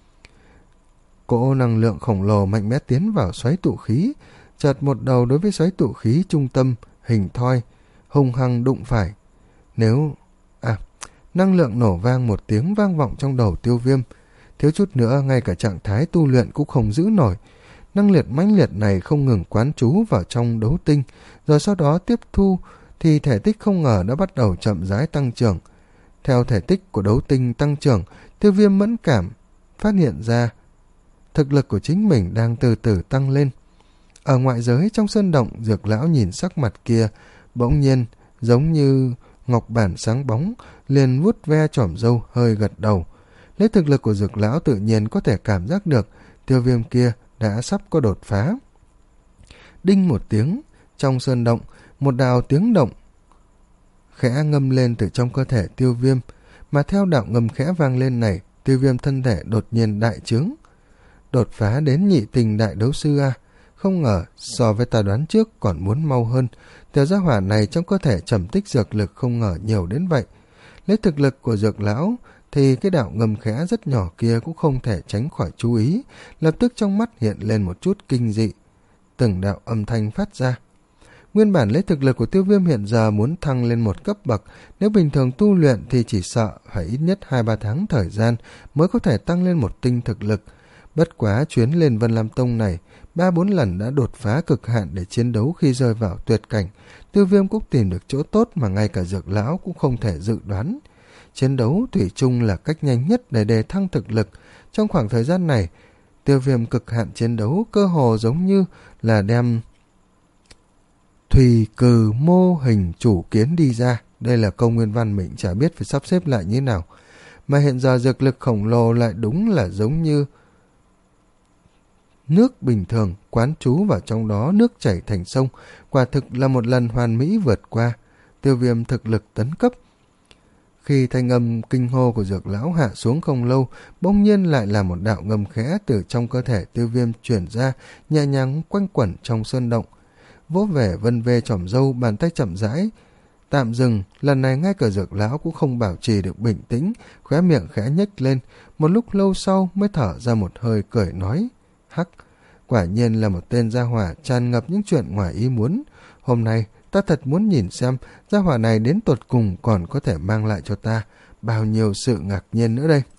Cỗ năng lượng khổng lồ mạnh mẽ tiến vào xoáy tụ khí, chợt một đầu đối với xoáy tụ khí trung tâm hình thoi hung hăng đụng phải. Nếu à năng lượng nổ vang một tiếng vang vọng trong đầu Tiêu Viêm, thiếu chút nữa ngay cả trạng thái tu luyện cũng không giữ nổi. Năng liệt mãnh liệt này không ngừng quán trú vào trong đấu tinh, rồi sau đó tiếp thu thì thể tích không ngờ đã bắt đầu chậm rãi tăng trưởng. Theo thể tích của đấu tinh tăng trưởng, Tiêu Viêm mẫn cảm phát hiện ra thực lực của chính mình đang từ từ tăng lên. Ở ngoại giới trong sơn động, Dược lão nhìn sắc mặt kia, bỗng nhiên giống như ngọc bản sáng bóng, liền vuốt ve chỏm râu, hơi gật đầu. Lấy thực lực của Dược lão tự nhiên có thể cảm giác được Tiêu Viêm kia đã sắp có đột phá. Đinh một tiếng, trong sơn động, một đạo tiếng động khẽ ngâm lên từ trong cơ thể Tiêu Viêm, mà theo đạo ngâm khẽ vang lên này, Tiêu Viêm thân thể đột nhiên đại trướng. Đột phá đến nhị tình đại đấu sư a, không ngờ so với ta đoán trước còn muốn mau hơn. Tiểu gia hỏa này trong cơ thể trầm tích dược lực không ngờ nhiều đến vậy. Lấy thực lực của Dược lão thì cái đạo ngầm khẽ rất nhỏ kia cũng không thể tránh khỏi chú ý, lập tức trong mắt hiện lên một chút kinh dị. Từng đạo âm thanh phát ra. Nguyên bản lấy thực lực của Tiêu Viêm hiện giờ muốn thăng lên một cấp bậc, nếu bình thường tu luyện thì chỉ sợ phải ít nhất hai ba tháng thời gian mới có thể tăng lên một tinh thực lực. Bất quá chuyến lên Vân Lam Tông này, ba bốn lần đã đột phá cực hạn để chiến đấu khi rơi vào tuyệt cảnh. Tiêu Viêm cũng tìm được chỗ tốt mà ngay cả Dược lão cũng không thể dự đoán. Chiến đấu thủy chung là cách nhanh nhất để đề thăng thực lực. Trong khoảng thời gian này, Tiêu Viêm cực hạn chiến đấu cơ hồ giống như là đem thủy cừ mô hình chủ kiến đi ra. Đây là câu nguyên văn, mình chả biết phải sắp xếp lại như nào. Mà hiện giờ dược lực khổng lồ lại đúng là giống như nước bình thường quán trú vào trong đó, nước chảy thành sông. Quả thực là một lần hoàn mỹ vượt qua. Tiêu Viêm thực lực tấn cấp. Khi thanh âm kinh hô của Dược lão hạ xuống không lâu, bỗng nhiên lại là một đạo ngầm khẽ từ trong cơ thể Tiêu Viêm chuyển ra, nhẹ nhàng quanh quẩn trong sơn động. Vỗ vẻ vân vê chỏm râu, bàn tay chậm rãi tạm dừng. Lần này ngay cả Dược lão cũng không bảo trì được bình tĩnh, khóe miệng khẽ nhếch lên. Một lúc lâu sau mới thở ra một hơi, cười nói: Hắc, quả nhiên là một tên gia hỏa tràn ngập những chuyện ngoài ý muốn. Hôm nay ta thật muốn nhìn xem gia hỏa này đến tột cùng còn có thể mang lại cho ta bao nhiêu sự ngạc nhiên nữa đây.